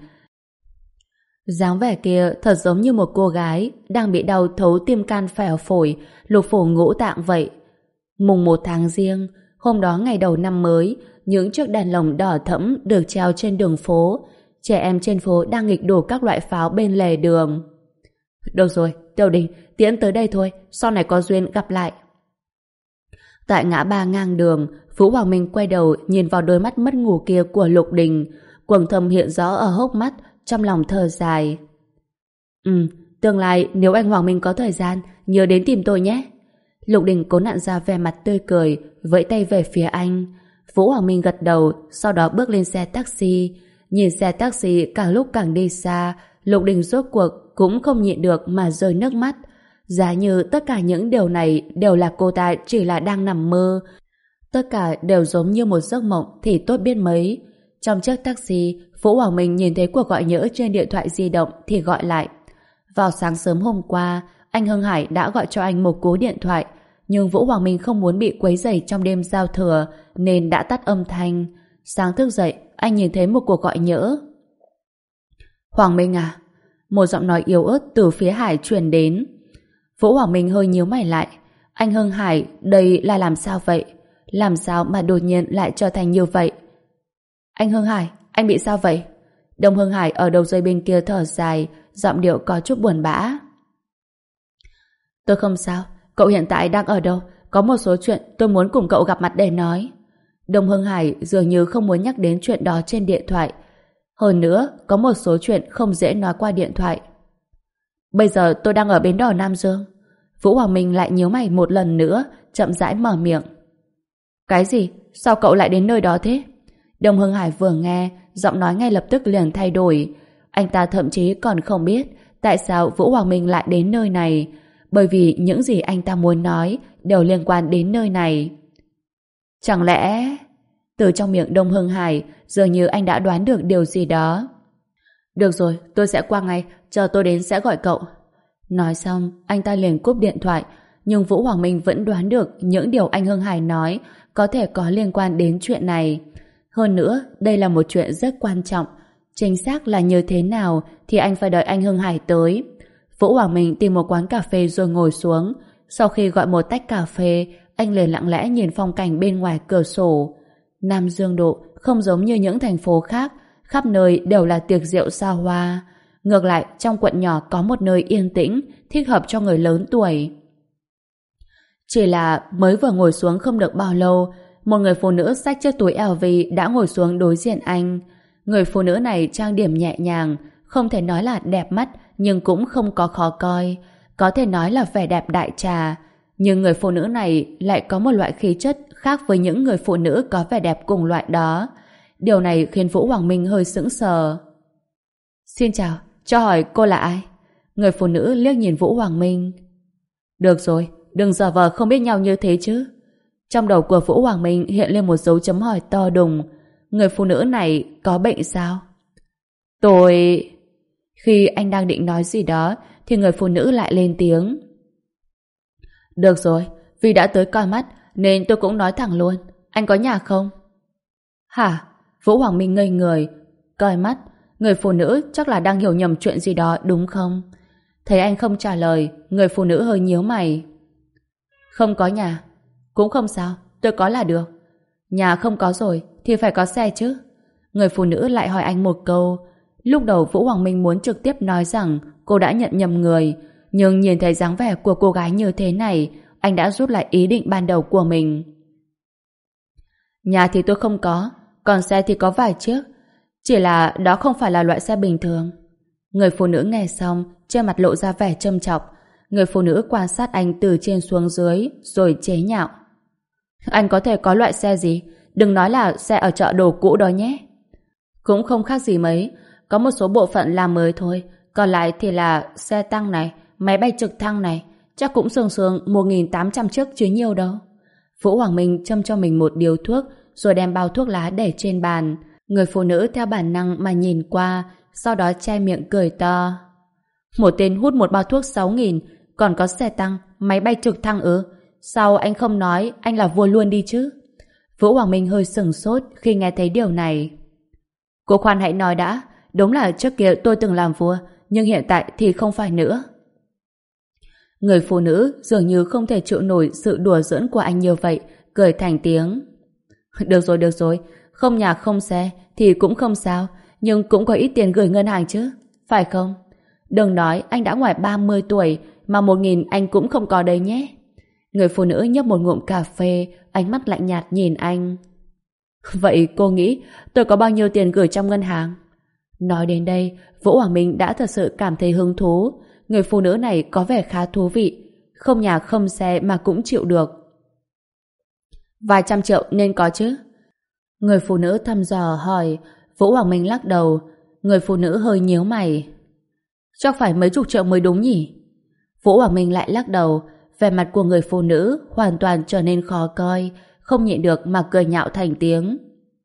Dáng vẻ kia thật giống như một cô gái đang bị đau thấu tim can phèo phổi, lục phủ ngũ tạng vậy. Mùng một tháng Giêng, hôm đó ngày đầu năm mới, những chiếc đèn lồng đỏ thẫm được treo trên đường phố. Trẻ em trên phố đang nghịch đổ các loại pháo bên lề đường. Được rồi, Tiểu Đình, tiễn tới đây thôi, sau này có duyên gặp lại. Tại ngã ba ngang đường, Vũ Hoàng Minh quay đầu nhìn vào đôi mắt mất ngủ kia của Lục Đình, quầng thâm hiện rõ ở hốc mắt, trong lòng thở dài. Ừ, tương lai nếu anh Hoàng Minh có thời gian, nhớ đến tìm tôi nhé. Lục Đình cố nặn ra vẻ mặt tươi cười, vẫy tay về phía anh. Vũ Hoàng Minh gật đầu, sau đó bước lên xe taxi. Nhìn xe taxi càng lúc càng đi xa, Lục Đình rốt cuộc cũng không nhịn được mà rơi nước mắt. Giá như tất cả những điều này đều là cô ta chỉ là đang nằm mơ. Tất cả đều giống như một giấc mộng thì tốt biết mấy. Trong chiếc taxi, Vũ Hoàng Minh nhìn thấy cuộc gọi nhỡ trên điện thoại di động thì gọi lại. Vào sáng sớm hôm qua, anh Hưng Hải đã gọi cho anh một cú điện thoại, nhưng Vũ Hoàng Minh không muốn bị quấy rầy trong đêm giao thừa nên đã tắt âm thanh. Sáng thức dậy, anh nhìn thấy một cuộc gọi nhỡ. Hoàng Minh à? Một giọng nói yếu ớt từ phía Hải truyền đến. Vũ Hoàng Minh hơi nhíu mày lại. Anh Hưng Hải, đây là làm sao vậy? Làm sao mà đột nhiên lại trở thành như vậy? Anh Hưng Hải, anh bị sao vậy? Đông Hưng Hải ở đầu dây bên kia thở dài, giọng điệu có chút buồn bã. Tôi không sao, cậu hiện tại đang ở đâu? Có một số chuyện tôi muốn cùng cậu gặp mặt để nói. Đông Hưng Hải dường như không muốn nhắc đến chuyện đó trên điện thoại. Hơn nữa, có một số chuyện không dễ nói qua điện thoại. Bây giờ tôi đang ở bến đò Nam Dương. Vũ Hoàng Minh lại nhíu mày một lần nữa, chậm rãi mở miệng. Cái gì? Sao cậu lại đến nơi đó thế? Đông Hưng Hải vừa nghe, giọng nói ngay lập tức liền thay đổi. Anh ta thậm chí còn không biết tại sao Vũ Hoàng Minh lại đến nơi này, bởi vì những gì anh ta muốn nói đều liên quan đến nơi này. Chẳng lẽ... Từ trong miệng Đông Hưng Hải dường như anh đã đoán được điều gì đó. Được rồi, tôi sẽ qua ngay, chờ tôi đến sẽ gọi cậu. Nói xong, anh ta liền cúp điện thoại, nhưng Vũ Hoàng Minh vẫn đoán được những điều anh Hưng Hải nói có thể có liên quan đến chuyện này. Hơn nữa, đây là một chuyện rất quan trọng. Chính xác là như thế nào thì anh phải đợi anh Hưng Hải tới. Vũ Hoàng Minh tìm một quán cà phê rồi ngồi xuống. Sau khi gọi một tách cà phê, anh liền lặng lẽ nhìn phong cảnh bên ngoài cửa sổ. Nam Dương Độ không giống như những thành phố khác, khắp nơi đều là tiệc rượu xa hoa. Ngược lại, trong quận nhỏ có một nơi yên tĩnh, thích hợp cho người lớn tuổi. Chỉ là mới vừa ngồi xuống không được bao lâu, một người phụ nữ xách chiếc túi eo vi đã ngồi xuống đối diện anh. Người phụ nữ này trang điểm nhẹ nhàng, không thể nói là đẹp mắt, nhưng cũng không có khó coi. Có thể nói là vẻ đẹp đại trà. Nhưng người phụ nữ này lại có một loại khí chất khác với những người phụ nữ có vẻ đẹp cùng loại đó. Điều này khiến Vũ Hoàng Minh hơi sững sờ. Xin chào, cho hỏi cô là ai? Người phụ nữ liếc nhìn Vũ Hoàng Minh. Được rồi, đừng giả vờ không biết nhau như thế chứ. Trong đầu của Vũ Hoàng Minh hiện lên một dấu chấm hỏi to đùng. Người phụ nữ này có bệnh sao? Tôi... Khi anh đang định nói gì đó thì người phụ nữ lại lên tiếng. Được rồi, vì đã tới coi mắt nên tôi cũng nói thẳng luôn. Anh có nhà không? Hả? Vũ Hoàng Minh ngây người. Coi mắt? Người phụ nữ chắc là đang hiểu nhầm chuyện gì đó đúng không? Thấy anh không trả lời, người phụ nữ hơi nhíu mày. Không có nhà. Cũng không sao, tôi có là được. Nhà không có rồi thì phải có xe chứ. Người phụ nữ lại hỏi anh một câu. Lúc đầu Vũ Hoàng Minh muốn trực tiếp nói rằng cô đã nhận nhầm người, nhưng nhìn thấy dáng vẻ của cô gái như thế này, anh đã rút lại ý định ban đầu của mình. Nhà thì tôi không có, còn xe thì có vài chiếc. Chỉ là đó không phải là loại xe bình thường. Người phụ nữ nghe xong, trên mặt lộ ra vẻ châm chọc. Người phụ nữ quan sát anh từ trên xuống dưới, rồi chế nhạo. Anh có thể có loại xe gì? Đừng nói là xe ở chợ đồ cũ đó nhé. Cũng không khác gì mấy, có một số bộ phận làm mới thôi, còn lại thì là xe tăng này, máy bay trực thăng này, chắc cũng sương sương một nghìn tám trăm chiếc chứ nhiều đâu. Vũ Hoàng Minh châm cho mình một điếu thuốc, rồi đem bao thuốc lá để trên bàn. Người phụ nữ theo bản năng mà nhìn qua, sau đó che miệng cười to. Một tên hút một bao thuốc sáu nghìn, còn có xe tăng, máy bay trực thăng ư? Sao anh không nói anh là vua luôn đi chứ? Vũ Hoàng Minh hơi sửng sốt khi nghe thấy điều này. Cô khoan hãy nói đã, đúng là trước kia tôi từng làm vua, nhưng hiện tại thì không phải nữa. Người phụ nữ dường như không thể chịu nổi sự đùa giỡn của anh như vậy, cười thành tiếng. Được rồi, được rồi, không nhà không xe thì cũng không sao, nhưng cũng có ít tiền gửi ngân hàng chứ, phải không? Đừng nói anh đã ngoài ba mươi tuổi mà một nghìn anh cũng không có đấy nhé. Người phụ nữ nhấp một ngụm cà phê, ánh mắt lạnh nhạt nhìn anh. Vậy cô nghĩ tôi có bao nhiêu tiền gửi trong ngân hàng? Nói đến đây, Vũ Hoàng Minh đã thật sự cảm thấy hứng thú. Người phụ nữ này có vẻ khá thú vị, không nhà không xe mà cũng chịu được. Vài trăm triệu nên có chứ? Người phụ nữ thăm dò hỏi. Vũ Hoàng Minh lắc đầu. Người phụ nữ hơi nhíu mày. Chắc phải mấy chục triệu mới đúng nhỉ? Vũ Hoàng Minh lại lắc đầu. Vẻ mặt của người phụ nữ hoàn toàn trở nên khó coi, không nhịn được mà cười nhạo thành tiếng.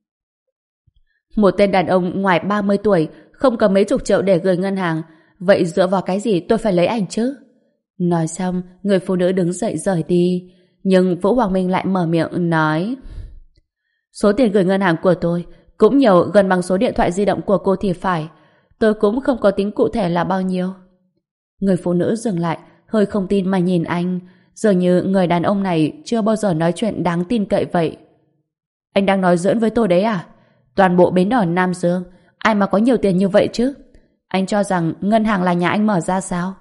Một tên đàn ông ngoài ba mươi tuổi không có mấy chục triệu để gửi ngân hàng, vậy dựa vào cái gì tôi phải lấy anh chứ? Nói xong, người phụ nữ đứng dậy rời đi. Nhưng Vũ Hoàng Minh lại mở miệng nói: Số tiền gửi ngân hàng của tôi cũng nhiều gần bằng số điện thoại di động của cô thì phải. Tôi cũng không có tính cụ thể là bao nhiêu. Người phụ nữ dừng lại, hơi không tin mà nhìn anh, dường như người đàn ông này chưa bao giờ nói chuyện đáng tin cậy vậy. Anh đang nói giỡn với tôi đấy à? Toàn bộ bến đỏ Nam Dương, ai mà có nhiều tiền như vậy chứ? Anh cho rằng ngân hàng là nhà anh mở ra sao?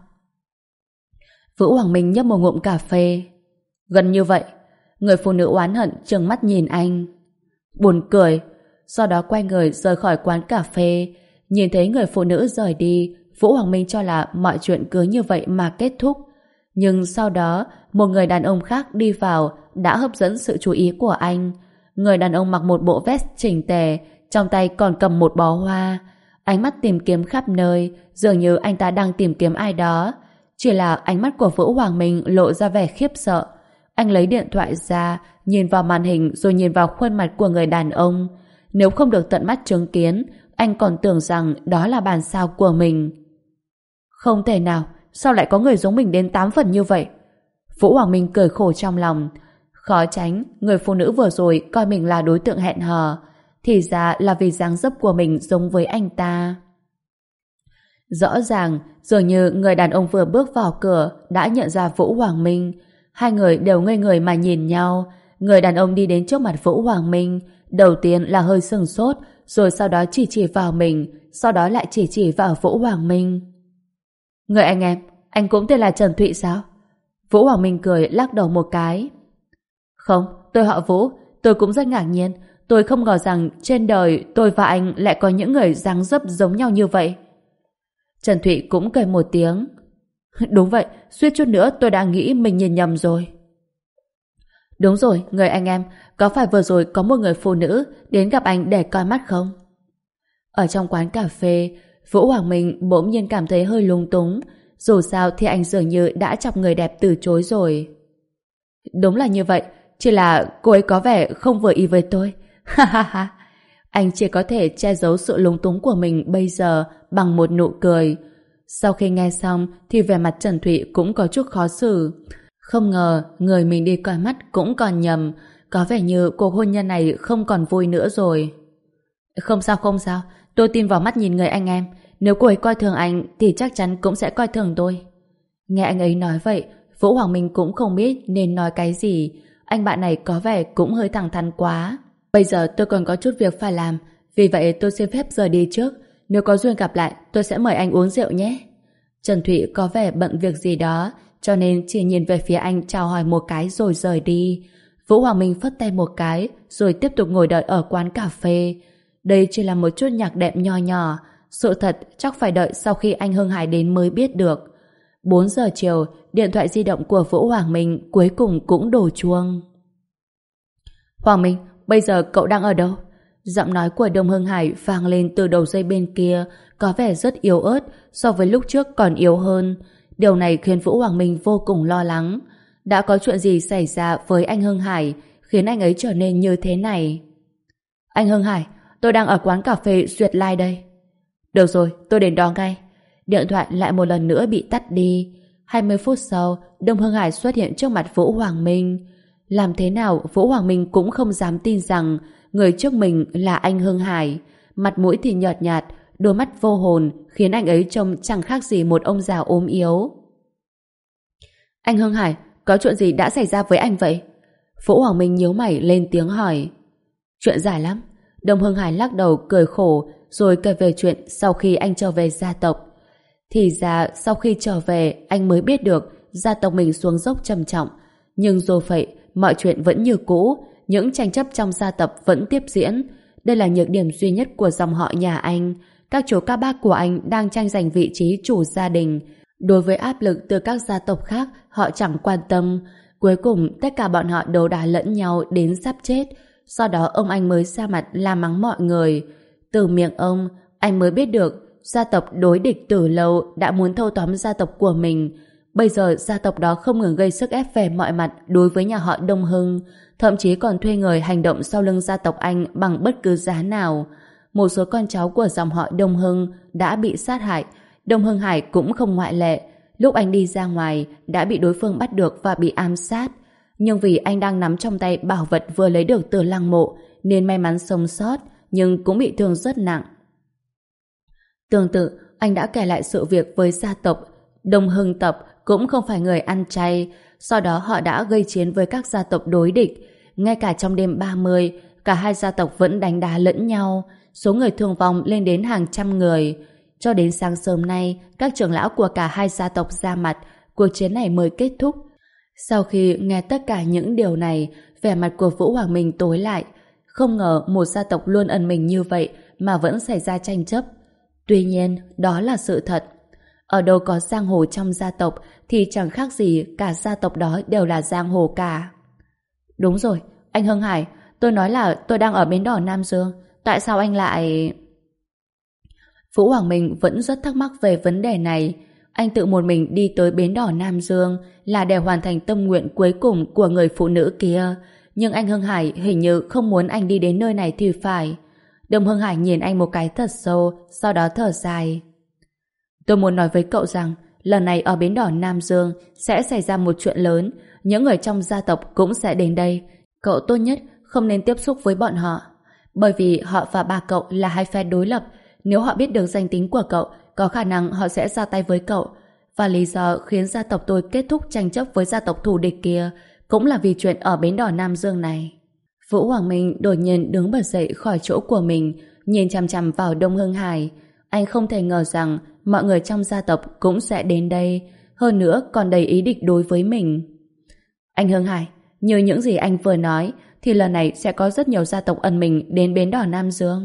Vũ Hoàng Minh nhấp một ngụm cà phê. Gần như vậy. Người phụ nữ oán hận trừng mắt nhìn anh. Buồn cười. Sau đó quay người rời khỏi quán cà phê. Nhìn thấy người phụ nữ rời đi, Vũ Hoàng Minh cho là mọi chuyện cứ như vậy mà kết thúc. Nhưng sau đó, một người đàn ông khác đi vào đã hấp dẫn sự chú ý của anh. Người đàn ông mặc một bộ vest chỉnh tề, trong tay còn cầm một bó hoa. Ánh mắt tìm kiếm khắp nơi, dường như anh ta đang tìm kiếm ai đó. Chỉ là ánh mắt của Vũ Hoàng Minh lộ ra vẻ khiếp sợ. Anh lấy điện thoại ra, nhìn vào màn hình rồi nhìn vào khuôn mặt của người đàn ông. Nếu không được tận mắt chứng kiến, anh còn tưởng rằng đó là bản sao của mình. Không thể nào, sao lại có người giống mình đến tám phần như vậy? Vũ Hoàng Minh cười khổ trong lòng. Khó tránh, người phụ nữ vừa rồi coi mình là đối tượng hẹn hò. Thì ra là vì dáng dấp của mình giống với anh ta. Rõ ràng, dường như người đàn ông vừa bước vào cửa đã nhận ra Vũ Hoàng Minh. Hai người đều ngây người mà nhìn nhau. Người đàn ông đi đến trước mặt Vũ Hoàng Minh. Đầu tiên là hơi sừng sốt, rồi sau đó chỉ chỉ vào mình, sau đó lại chỉ chỉ vào Vũ Hoàng Minh. Người anh em, anh cũng tên là Trần Thụy sao? Vũ Hoàng Minh cười lắc đầu một cái. Không, tôi họ Vũ, tôi cũng rất ngạc nhiên. Tôi không ngờ rằng trên đời tôi và anh lại có những người dáng dấp giống nhau như vậy. Trần Thụy cũng cười một tiếng. Đúng vậy, suýt chút nữa tôi đã nghĩ mình nhìn nhầm rồi. Đúng rồi, người anh em, có phải vừa rồi có một người phụ nữ đến gặp anh để coi mắt không? Ở trong quán cà phê, Vũ Hoàng Minh bỗng nhiên cảm thấy hơi lung túng. Dù sao thì anh dường như đã chọc người đẹp từ chối rồi. Đúng là như vậy, chỉ là cô ấy có vẻ không vừa ý với tôi. Ha ha ha. Anh chỉ có thể che giấu sự lúng túng của mình bây giờ bằng một nụ cười. Sau khi nghe xong thì vẻ mặt Trần Thụy cũng có chút khó xử. Không ngờ người mình đi coi mắt cũng còn nhầm. Có vẻ như cuộc hôn nhân này không còn vui nữa rồi. Không sao không sao, tôi tin vào mắt nhìn người anh em. Nếu cô ấy coi thường anh thì chắc chắn cũng sẽ coi thường tôi. Nghe anh ấy nói vậy, Vũ Hoàng Minh cũng không biết nên nói cái gì. Anh bạn này có vẻ cũng hơi thẳng thắn quá. Bây giờ tôi còn có chút việc phải làm, vì vậy tôi xin phép rời đi trước. Nếu có duyên gặp lại, tôi sẽ mời anh uống rượu nhé. Trần Thụy có vẻ bận việc gì đó, cho nên chỉ nhìn về phía anh chào hỏi một cái rồi rời đi. Vũ Hoàng Minh phất tay một cái, rồi tiếp tục ngồi đợi ở quán cà phê. Đây chỉ là một chút nhạc đệm nho nhỏ. Sự thật chắc phải đợi sau khi anh Hưng Hải đến mới biết được. Bốn giờ chiều, điện thoại di động của Vũ Hoàng Minh cuối cùng cũng đổ chuông. Hoàng Minh, bây giờ cậu đang ở đâu? Giọng nói của Đông Hưng Hải vang lên từ đầu dây bên kia, có vẻ rất yếu ớt, so với lúc trước còn yếu hơn. Điều này khiến Vũ Hoàng Minh vô cùng lo lắng. Đã có chuyện gì xảy ra với anh Hưng Hải khiến anh ấy trở nên như thế này? Anh Hưng Hải, tôi đang ở quán cà phê Duyệt Lai đây. Được rồi, tôi đến đó ngay. Điện thoại lại một lần nữa bị tắt đi. hai mươi phút sau, Đông Hưng Hải xuất hiện trước mặt Vũ Hoàng Minh. Làm thế nào Vũ Hoàng Minh cũng không dám tin rằng người trước mình là anh Hưng Hải. Mặt mũi thì nhợt nhạt, đôi mắt vô hồn khiến anh ấy trông chẳng khác gì một ông già ốm yếu. Anh Hưng Hải, có chuyện gì đã xảy ra với anh vậy? Vũ Hoàng Minh nhíu mày lên tiếng hỏi. Chuyện dài lắm. Đông Hưng Hải lắc đầu cười khổ rồi kể về chuyện sau khi anh trở về gia tộc. Thì ra sau khi trở về anh mới biết được gia tộc mình xuống dốc trầm trọng. Nhưng dù vậy, mọi chuyện vẫn như cũ, những tranh chấp trong gia tộc vẫn tiếp diễn. Đây là nhược điểm duy nhất của dòng họ nhà anh. Các chú các bác của anh đang tranh giành vị trí chủ gia đình. Đối với áp lực từ các gia tộc khác, họ chẳng quan tâm. Cuối cùng, tất cả bọn họ đấu đá lẫn nhau đến sắp chết. Sau đó ông anh mới ra mặt la mắng mọi người. Từ miệng ông, anh mới biết được gia tộc đối địch từ lâu đã muốn thâu tóm gia tộc của mình. Bây giờ gia tộc đó không ngừng gây sức ép về mọi mặt đối với nhà họ Đông Hưng, thậm chí còn thuê người hành động sau lưng gia tộc anh bằng bất cứ giá nào. Một số con cháu của dòng họ Đông Hưng đã bị sát hại. Đông Hưng Hải cũng không ngoại lệ. Lúc anh đi ra ngoài đã bị đối phương bắt được và bị ám sát. Nhưng vì anh đang nắm trong tay bảo vật vừa lấy được từ lăng mộ nên may mắn sống sót, nhưng cũng bị thương rất nặng. Tương tự, anh đã kể lại sự việc với gia tộc. Đông Hưng tộc cũng không phải người ăn chay. Sau đó họ đã gây chiến với các gia tộc đối địch. Ngay cả trong đêm ba mươi, cả hai gia tộc vẫn đánh đá lẫn nhau. Số người thương vong lên đến hàng trăm người. Cho đến sáng sớm nay, các trưởng lão của cả hai gia tộc ra mặt, cuộc chiến này mới kết thúc. Sau khi nghe tất cả những điều này, vẻ mặt của Vũ Hoàng Minh tối lại. Không ngờ một gia tộc luôn ẩn mình như vậy mà vẫn xảy ra tranh chấp. Tuy nhiên, đó là sự thật. Ở đâu có giang hồ trong gia tộc thì chẳng khác gì cả gia tộc đó đều là giang hồ cả. Đúng rồi, anh Hưng Hải, tôi nói là tôi đang ở bến đỏ Nam Dương. Tại sao anh lại... Vũ Hoàng Minh vẫn rất thắc mắc về vấn đề này. Anh tự một mình đi tới bến đỏ Nam Dương là để hoàn thành tâm nguyện cuối cùng của người phụ nữ kia. Nhưng anh Hưng Hải hình như không muốn anh đi đến nơi này thì phải. Đông Hưng Hải nhìn anh một cái thật sâu, sau đó thở dài. Tôi muốn nói với cậu rằng lần này ở bến đỏ Nam Dương sẽ xảy ra một chuyện lớn. Những người trong gia tộc cũng sẽ đến đây. Cậu tốt nhất không nên tiếp xúc với bọn họ. Bởi vì họ và ba cậu là hai phe đối lập. Nếu họ biết được danh tính của cậu, có khả năng họ sẽ ra tay với cậu. Và lý do khiến gia tộc tôi kết thúc tranh chấp với gia tộc thù địch kia cũng là vì chuyện ở bến đỏ Nam Dương này. Vũ Hoàng Minh đột nhiên đứng bật dậy khỏi chỗ của mình, nhìn chằm chằm vào Đông Hưng Hải. Anh không thể ngờ rằng mọi người trong gia tộc cũng sẽ đến đây, hơn nữa còn đầy ý địch đối với mình. Anh Hưng Hải, như những gì anh vừa nói, thì lần này sẽ có rất nhiều gia tộc ẩn mình đến bến đỏ Nam Dương.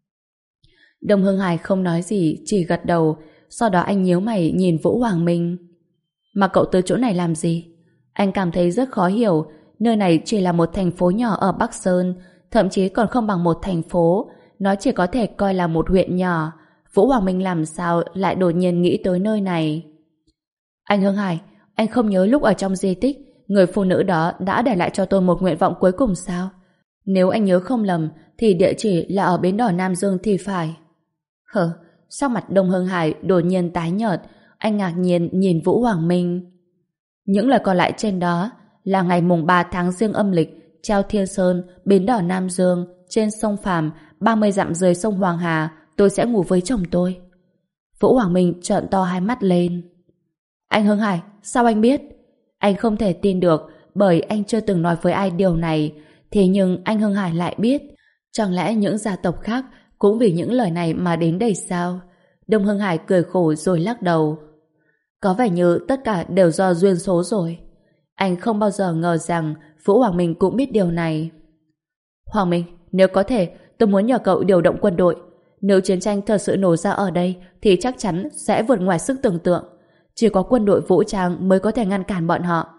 Đông Hưng Hải không nói gì, chỉ gật đầu. Sau đó anh nhíu mày nhìn Vũ Hoàng Minh. Mà cậu tới chỗ này làm gì? Anh cảm thấy rất khó hiểu. Nơi này chỉ là một thành phố nhỏ ở Bắc Sơn, thậm chí còn không bằng một thành phố. Nó chỉ có thể coi là một huyện nhỏ. Vũ Hoàng Minh làm sao lại đột nhiên nghĩ tới nơi này? Anh Hưng Hải, anh không nhớ lúc ở trong di tích người phụ nữ đó đã để lại cho tôi một nguyện vọng cuối cùng sao? Nếu anh nhớ không lầm thì địa chỉ là ở bến đỏ Nam Dương thì phải. Hờ, sắc mặt Đông Hưng Hải đột nhiên tái nhợt. Anh ngạc nhiên nhìn Vũ Hoàng Minh. Những lời còn lại trên đó là ngày mùng ba tháng Giêng âm lịch, treo Thiên Sơn, bến đỏ Nam Dương, trên sông Phàm, ba mươi dặm dưới sông Hoàng Hà, tôi sẽ ngủ với chồng tôi. Vũ Hoàng Minh trợn to hai mắt lên. Anh Hưng Hải, sao anh biết? Anh không thể tin được, bởi anh chưa từng nói với ai điều này. Thế nhưng anh Hưng Hải lại biết. Chẳng lẽ những gia tộc khác cũng vì những lời này mà đến đây sao? Đông Hưng Hải cười khổ rồi lắc đầu. Có vẻ như tất cả đều do duyên số rồi. Anh không bao giờ ngờ rằng Vũ Hoàng Minh cũng biết điều này. Hoàng Minh, nếu có thể, tôi muốn nhờ cậu điều động quân đội. Nếu chiến tranh thật sự nổ ra ở đây thì chắc chắn sẽ vượt ngoài sức tưởng tượng. Chỉ có quân đội vũ trang mới có thể ngăn cản bọn họ.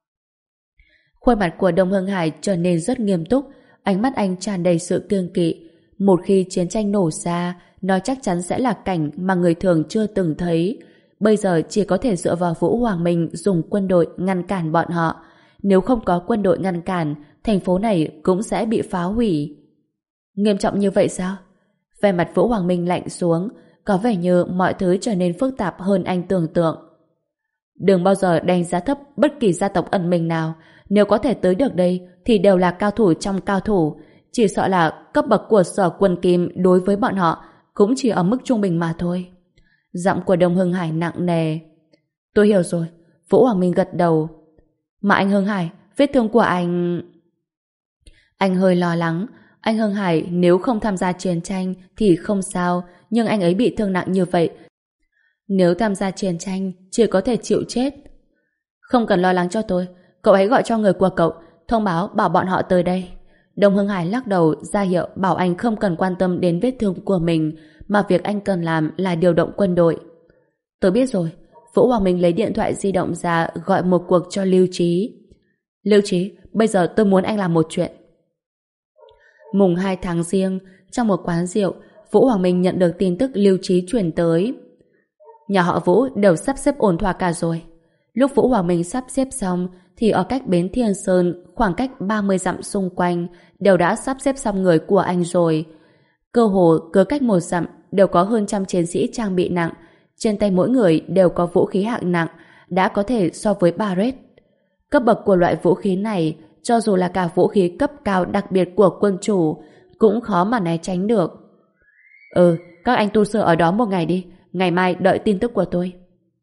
Khuôn mặt của Đông Hưng Hải trở nên rất nghiêm túc, ánh mắt anh tràn đầy sự kiêng kỵ. Một khi chiến tranh nổ ra, nó chắc chắn sẽ là cảnh mà người thường chưa từng thấy. Bây giờ chỉ có thể dựa vào Vũ Hoàng Minh dùng quân đội ngăn cản bọn họ. Nếu không có quân đội ngăn cản, thành phố này cũng sẽ bị phá hủy. Nghiêm trọng như vậy sao? Vẻ mặt Vũ Hoàng Minh lạnh xuống, có vẻ như mọi thứ trở nên phức tạp hơn anh tưởng tượng. Đừng bao giờ đánh giá thấp bất kỳ gia tộc ẩn mình nào. Nếu có thể tới được đây thì đều là cao thủ trong cao thủ. Chỉ sợ là cấp bậc của Sở Quân Kim đối với bọn họ cũng chỉ ở mức trung bình mà thôi. Giọng của Đông Hưng Hải nặng nề. Tôi hiểu rồi. Vũ Hoàng Minh gật đầu. Mà anh Hưng Hải, vết thương của anh... Anh hơi lo lắng. Anh Hưng Hải nếu không tham gia chiến tranh thì không sao, nhưng anh ấy bị thương nặng như vậy. Nếu tham gia chiến tranh, chỉ có thể chịu chết. Không cần lo lắng cho tôi. Cậu hãy gọi cho người của cậu, thông báo bảo bọn họ tới đây. Đông Hưng Hải lắc đầu ra hiệu bảo anh không cần quan tâm đến vết thương của mình, mà việc anh cần làm là điều động quân đội. Tôi biết rồi. Vũ Hoàng Minh lấy điện thoại di động ra gọi một cuộc cho Lưu Trí. Lưu Trí, bây giờ tôi muốn anh làm một chuyện. Mùng hai tháng Giêng, trong một quán rượu, Vũ Hoàng Minh nhận được tin tức Lưu Trí chuyển tới. Nhà họ Vũ đều sắp xếp ổn thỏa cả rồi. Lúc Vũ Hoàng Minh sắp xếp xong thì ở cách bến Thiên Sơn khoảng cách ba mươi dặm xung quanh đều đã sắp xếp xong người của anh rồi. Cơ hồ cứ cách một dặm đều có hơn trăm chiến sĩ trang bị nặng, trên tay mỗi người đều có vũ khí hạng nặng, đã có thể so với Barret. Cấp bậc của loại vũ khí này, cho dù là cả vũ khí cấp cao đặc biệt của quân chủ, cũng khó mà né tránh được. Ừ, các anh tu sửa ở đó một ngày đi, ngày mai đợi tin tức của tôi.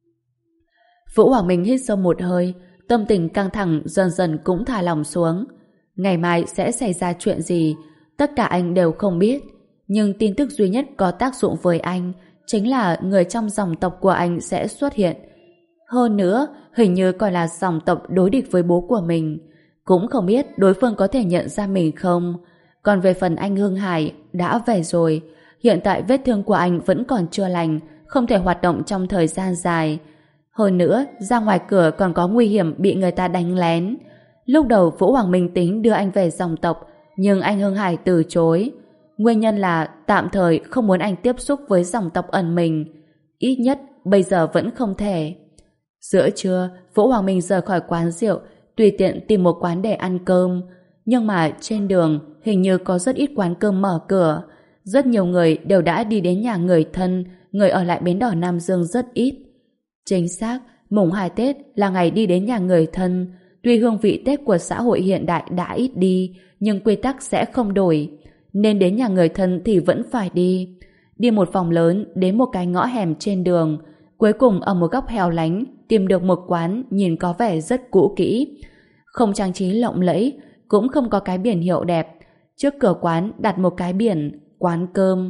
Vũ Hoàng Minh hít sâu một hơi, tâm tình căng thẳng dần dần cũng thả lỏng xuống. Ngày mai sẽ xảy ra chuyện gì, tất cả anh đều không biết. Nhưng tin tức duy nhất có tác dụng với anh chính là người trong dòng tộc của anh sẽ xuất hiện. Hơn nữa, hình như còn là dòng tộc đối địch với bố của mình. Cũng không biết đối phương có thể nhận ra mình không. Còn về phần anh Hưng Hải, đã về rồi. Hiện tại vết thương của anh vẫn còn chưa lành, không thể hoạt động trong thời gian dài. Hơn nữa, ra ngoài cửa còn có nguy hiểm bị người ta đánh lén. Lúc đầu Vũ Hoàng Minh tính đưa anh về dòng tộc, nhưng anh Hưng Hải từ chối. Nguyên nhân là tạm thời không muốn anh tiếp xúc với dòng tộc ẩn mình. Ít nhất bây giờ vẫn không thể. Giữa trưa, Vũ Hoàng Minh rời khỏi quán rượu, tùy tiện tìm một quán để ăn cơm. Nhưng mà trên đường hình như có rất ít quán cơm mở cửa. Rất nhiều người đều đã đi đến nhà người thân, người ở lại bến đỏ Nam Dương rất ít. Chính xác, mùng hai Tết là ngày đi đến nhà người thân. Tuy hương vị Tết của xã hội hiện đại đã ít đi, nhưng quy tắc sẽ không đổi. Nên đến nhà người thân thì vẫn phải đi. Đi một vòng lớn đến một cái ngõ hẻm trên đường. Cuối cùng ở một góc hẻo lánh tìm được một quán nhìn có vẻ rất cũ kỹ. Không trang trí lộng lẫy, cũng không có cái biển hiệu đẹp. Trước cửa quán đặt một cái biển quán cơm.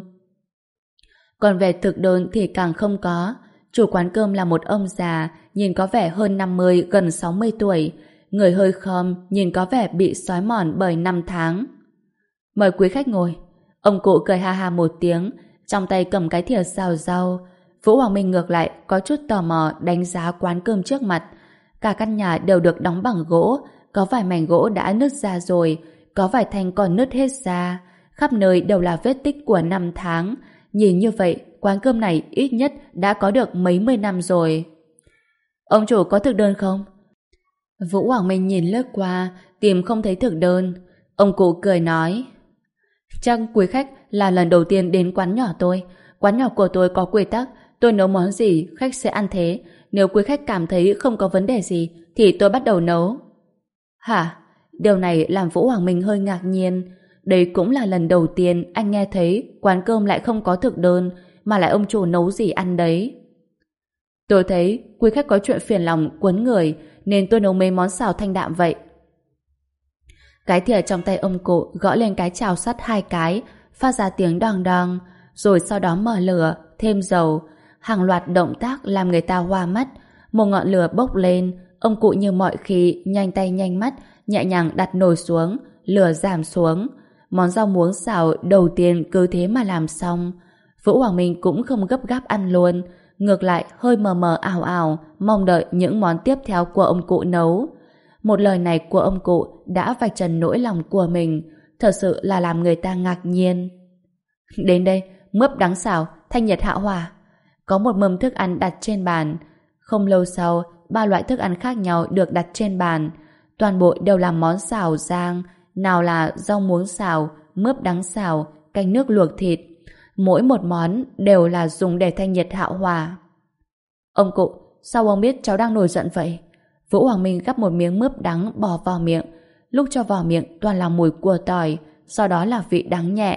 Còn về thực đơn thì càng không có. Chủ quán cơm là một ông già, nhìn có vẻ hơn năm mươi, gần sáu mươi tuổi. Người hơi khom, nhìn có vẻ bị xói mòn bởi năm tháng. Mời quý khách ngồi. Ông cụ cười ha ha một tiếng, trong tay cầm cái thìa xào rau. Vũ Hoàng Minh ngược lại có chút tò mò đánh giá quán cơm trước mặt. Cả căn nhà đều được đóng bằng gỗ, có vài mảnh gỗ đã nứt ra rồi, có vài thanh còn nứt hết ra. Khắp nơi đều là vết tích của năm tháng. Nhìn như vậy, quán cơm này ít nhất đã có được mấy mươi năm rồi. Ông chủ có thực đơn không? Vũ Hoàng Minh nhìn lướt qua, tìm không thấy thực đơn. Ông cụ cười nói, chắc quý khách là lần đầu tiên đến quán nhỏ tôi. Quán nhỏ của tôi có quy tắc, tôi nấu món gì khách sẽ ăn thế. Nếu quý khách cảm thấy không có vấn đề gì thì tôi bắt đầu nấu. Hả? Điều này làm Vũ Hoàng Minh hơi ngạc nhiên. Đây cũng là lần đầu tiên anh nghe thấy quán cơm lại không có thực đơn, mà lại ông chủ nấu gì ăn đấy. Tôi thấy quý khách có chuyện phiền lòng quấn người, nên tôi nấu mấy món xào thanh đạm vậy. Cái thìa trong tay ông cụ gõ lên cái chảo sắt hai cái, phát ra tiếng đong đong, rồi sau đó mở lửa, thêm dầu. Hàng loạt động tác làm người ta hoa mắt. Một ngọn lửa bốc lên, ông cụ như mọi khi nhanh tay nhanh mắt, nhẹ nhàng đặt nồi xuống, lửa giảm xuống. Món rau muống xào đầu tiên cứ thế mà làm xong. Vũ Hoàng Minh cũng không gấp gáp ăn luôn, ngược lại hơi mờ mờ ảo ảo, mong đợi những món tiếp theo của ông cụ nấu. Một lời này của ông cụ đã vạch trần nỗi lòng của mình, thật sự là làm người ta ngạc nhiên. Đến đây, mướp đắng xào, thanh nhiệt hạ hỏa. Có một mâm thức ăn đặt trên bàn. Không lâu sau, ba loại thức ăn khác nhau được đặt trên bàn. Toàn bộ đều là món xào rang, nào là rau muống xào, mướp đắng xào, canh nước luộc thịt. Mỗi một món đều là dùng để thanh nhiệt hạo hòa. Ông cụ, sao ông biết cháu đang nổi giận vậy? Vũ Hoàng Minh gắp một miếng mướp đắng bỏ vào miệng. Lúc cho vào miệng toàn là mùi cua tỏi, sau đó là vị đắng nhẹ.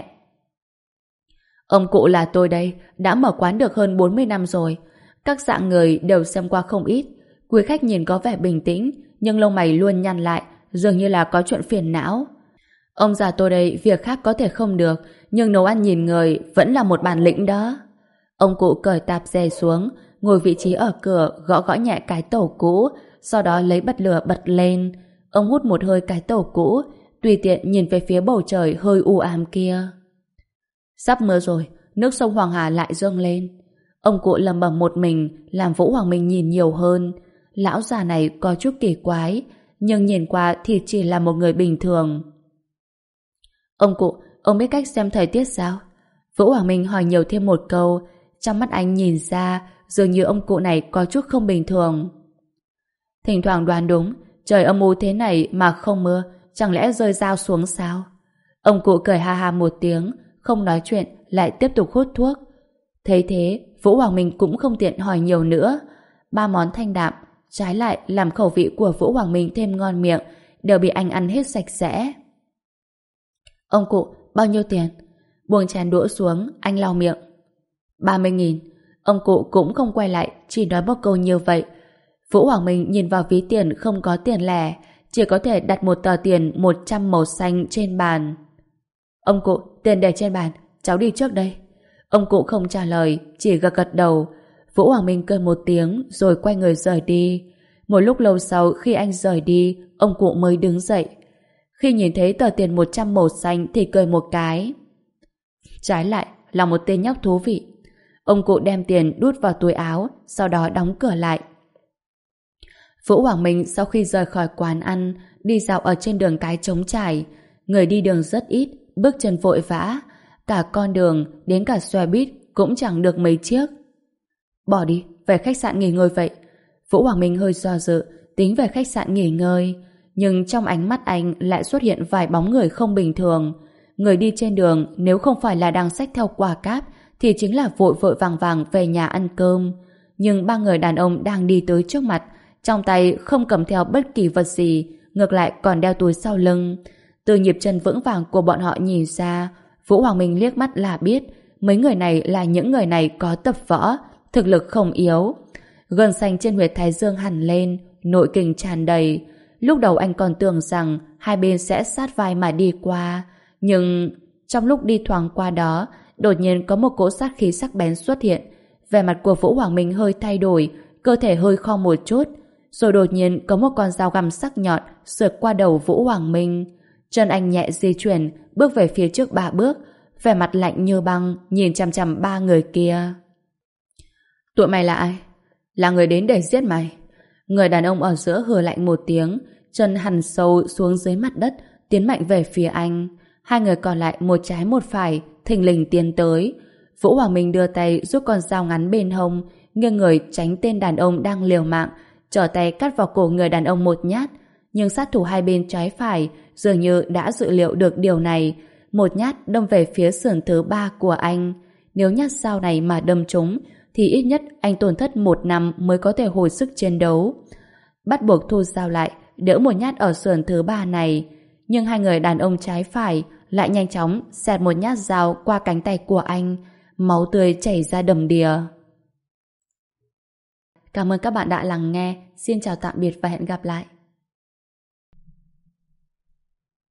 Ông cụ là tôi đây, đã mở quán được hơn bốn mươi năm rồi. Các dạng người đều xem qua không ít. Quý khách nhìn có vẻ bình tĩnh, nhưng lông mày luôn nhăn lại, dường như là có chuyện phiền não. Ông già tôi đây việc khác có thể không được, nhưng nấu ăn nhìn người vẫn là một bản lĩnh đó. Ông cụ cởi tạp dề xuống, ngồi vị trí ở cửa, gõ gõ nhẹ cái tổ cũ, sau đó lấy bật lửa bật lên. Ông hút một hơi cái tổ cũ, tùy tiện nhìn về phía bầu trời hơi u ám kia. Sắp mưa rồi, nước sông Hoàng Hà lại dâng lên. Ông cụ lẩm bẩm một mình, làm Vũ Hoàng Minh nhìn nhiều hơn. Lão già này có chút kỳ quái, nhưng nhìn qua thì chỉ là một người bình thường. Ông cụ, ông biết cách xem thời tiết sao? Vũ Hoàng Minh hỏi nhiều thêm một câu. Trong mắt anh nhìn ra, dường như ông cụ này có chút không bình thường. Thỉnh thoảng đoán đúng, trời âm u thế này mà không mưa, chẳng lẽ rơi dao xuống sao? Ông cụ cười ha ha một tiếng, không nói chuyện, lại tiếp tục hút thuốc. Thấy thế, Vũ Hoàng Minh cũng không tiện hỏi nhiều nữa. Ba món thanh đạm, trái lại làm khẩu vị của Vũ Hoàng Minh thêm ngon miệng, đều bị anh ăn hết sạch sẽ. Ông cụ, bao nhiêu tiền? Buông chén đũa xuống, anh lau miệng. Ba mươi nghìn. Ông cụ cũng không quay lại, chỉ nói một câu như vậy. Vũ Hoàng Minh nhìn vào ví tiền không có tiền lẻ, chỉ có thể đặt một tờ tiền một trăm màu xanh trên bàn. Ông cụ, tiền để trên bàn, cháu đi trước đây. Ông cụ không trả lời, chỉ gật gật đầu. Vũ Hoàng Minh cười một tiếng rồi quay người rời đi. Một lúc lâu sau khi anh rời đi, ông cụ mới đứng dậy. Khi nhìn thấy tờ tiền một trăm màu xanh thì cười một cái. Trái lại là một tên nhóc thú vị. Ông cụ đem tiền đút vào túi áo, sau đó đóng cửa lại. Vũ Hoàng Minh sau khi rời khỏi quán ăn, đi dạo ở trên đường cái trống trải. Người đi đường rất ít, bước chân vội vã. Cả con đường, đến cả xe buýt cũng chẳng được mấy chiếc. Bỏ đi, về khách sạn nghỉ ngơi vậy. Vũ Hoàng Minh hơi do dự, tính về khách sạn nghỉ ngơi. Nhưng trong ánh mắt anh lại xuất hiện vài bóng người không bình thường. Người đi trên đường nếu không phải là đang xách theo quà cáp thì chính là vội vội vàng vàng về nhà ăn cơm. Nhưng ba người đàn ông đang đi tới trước mặt, trong tay không cầm theo bất kỳ vật gì, ngược lại còn đeo túi sau lưng. Từ nhịp chân vững vàng của bọn họ nhìn ra, Vũ Hoàng Minh liếc mắt là biết mấy người này là những người này có tập võ, thực lực không yếu. Gân xanh trên huyệt thái dương hằn lên, nội kình tràn đầy. Lúc đầu anh còn tưởng rằng hai bên sẽ sát vai mà đi qua, nhưng trong lúc đi thoáng qua đó, đột nhiên có một cỗ sát khí sắc bén xuất hiện. Vẻ mặt của Vũ Hoàng Minh hơi thay đổi, cơ thể hơi khom một chút, rồi đột nhiên có một con dao găm sắc nhọn sượt qua đầu Vũ Hoàng Minh. Chân anh nhẹ di chuyển, bước về phía trước ba bước, vẻ mặt lạnh như băng, nhìn chằm chằm ba người kia. Tụi mày là ai? Là người đến để giết mày. Người đàn ông ở giữa hừ lạnh một tiếng, chân hằn sâu xuống dưới mặt đất, tiến mạnh về phía anh. Hai người còn lại một trái một phải, thình lình tiến tới. Vũ Hoàng Minh đưa tay rút con dao ngắn bên hông, nghiêng người tránh tên đàn ông đang liều mạng, trở tay cắt vào cổ người đàn ông một nhát. Nhưng sát thủ hai bên trái phải dường như đã dự liệu được điều này, một nhát đâm về phía sườn thứ ba của anh. Nếu nhát dao này mà đâm trúng thì ít nhất anh tổn thất một năm mới có thể hồi sức chiến đấu. Bắt buộc thu dao lại, đỡ một nhát ở sườn thứ ba này. Nhưng hai người đàn ông trái phải lại nhanh chóng xẹt một nhát dao qua cánh tay của anh, máu tươi chảy ra đầm đìa. Cảm ơn các bạn đã lắng nghe. Xin chào tạm biệt và hẹn gặp lại.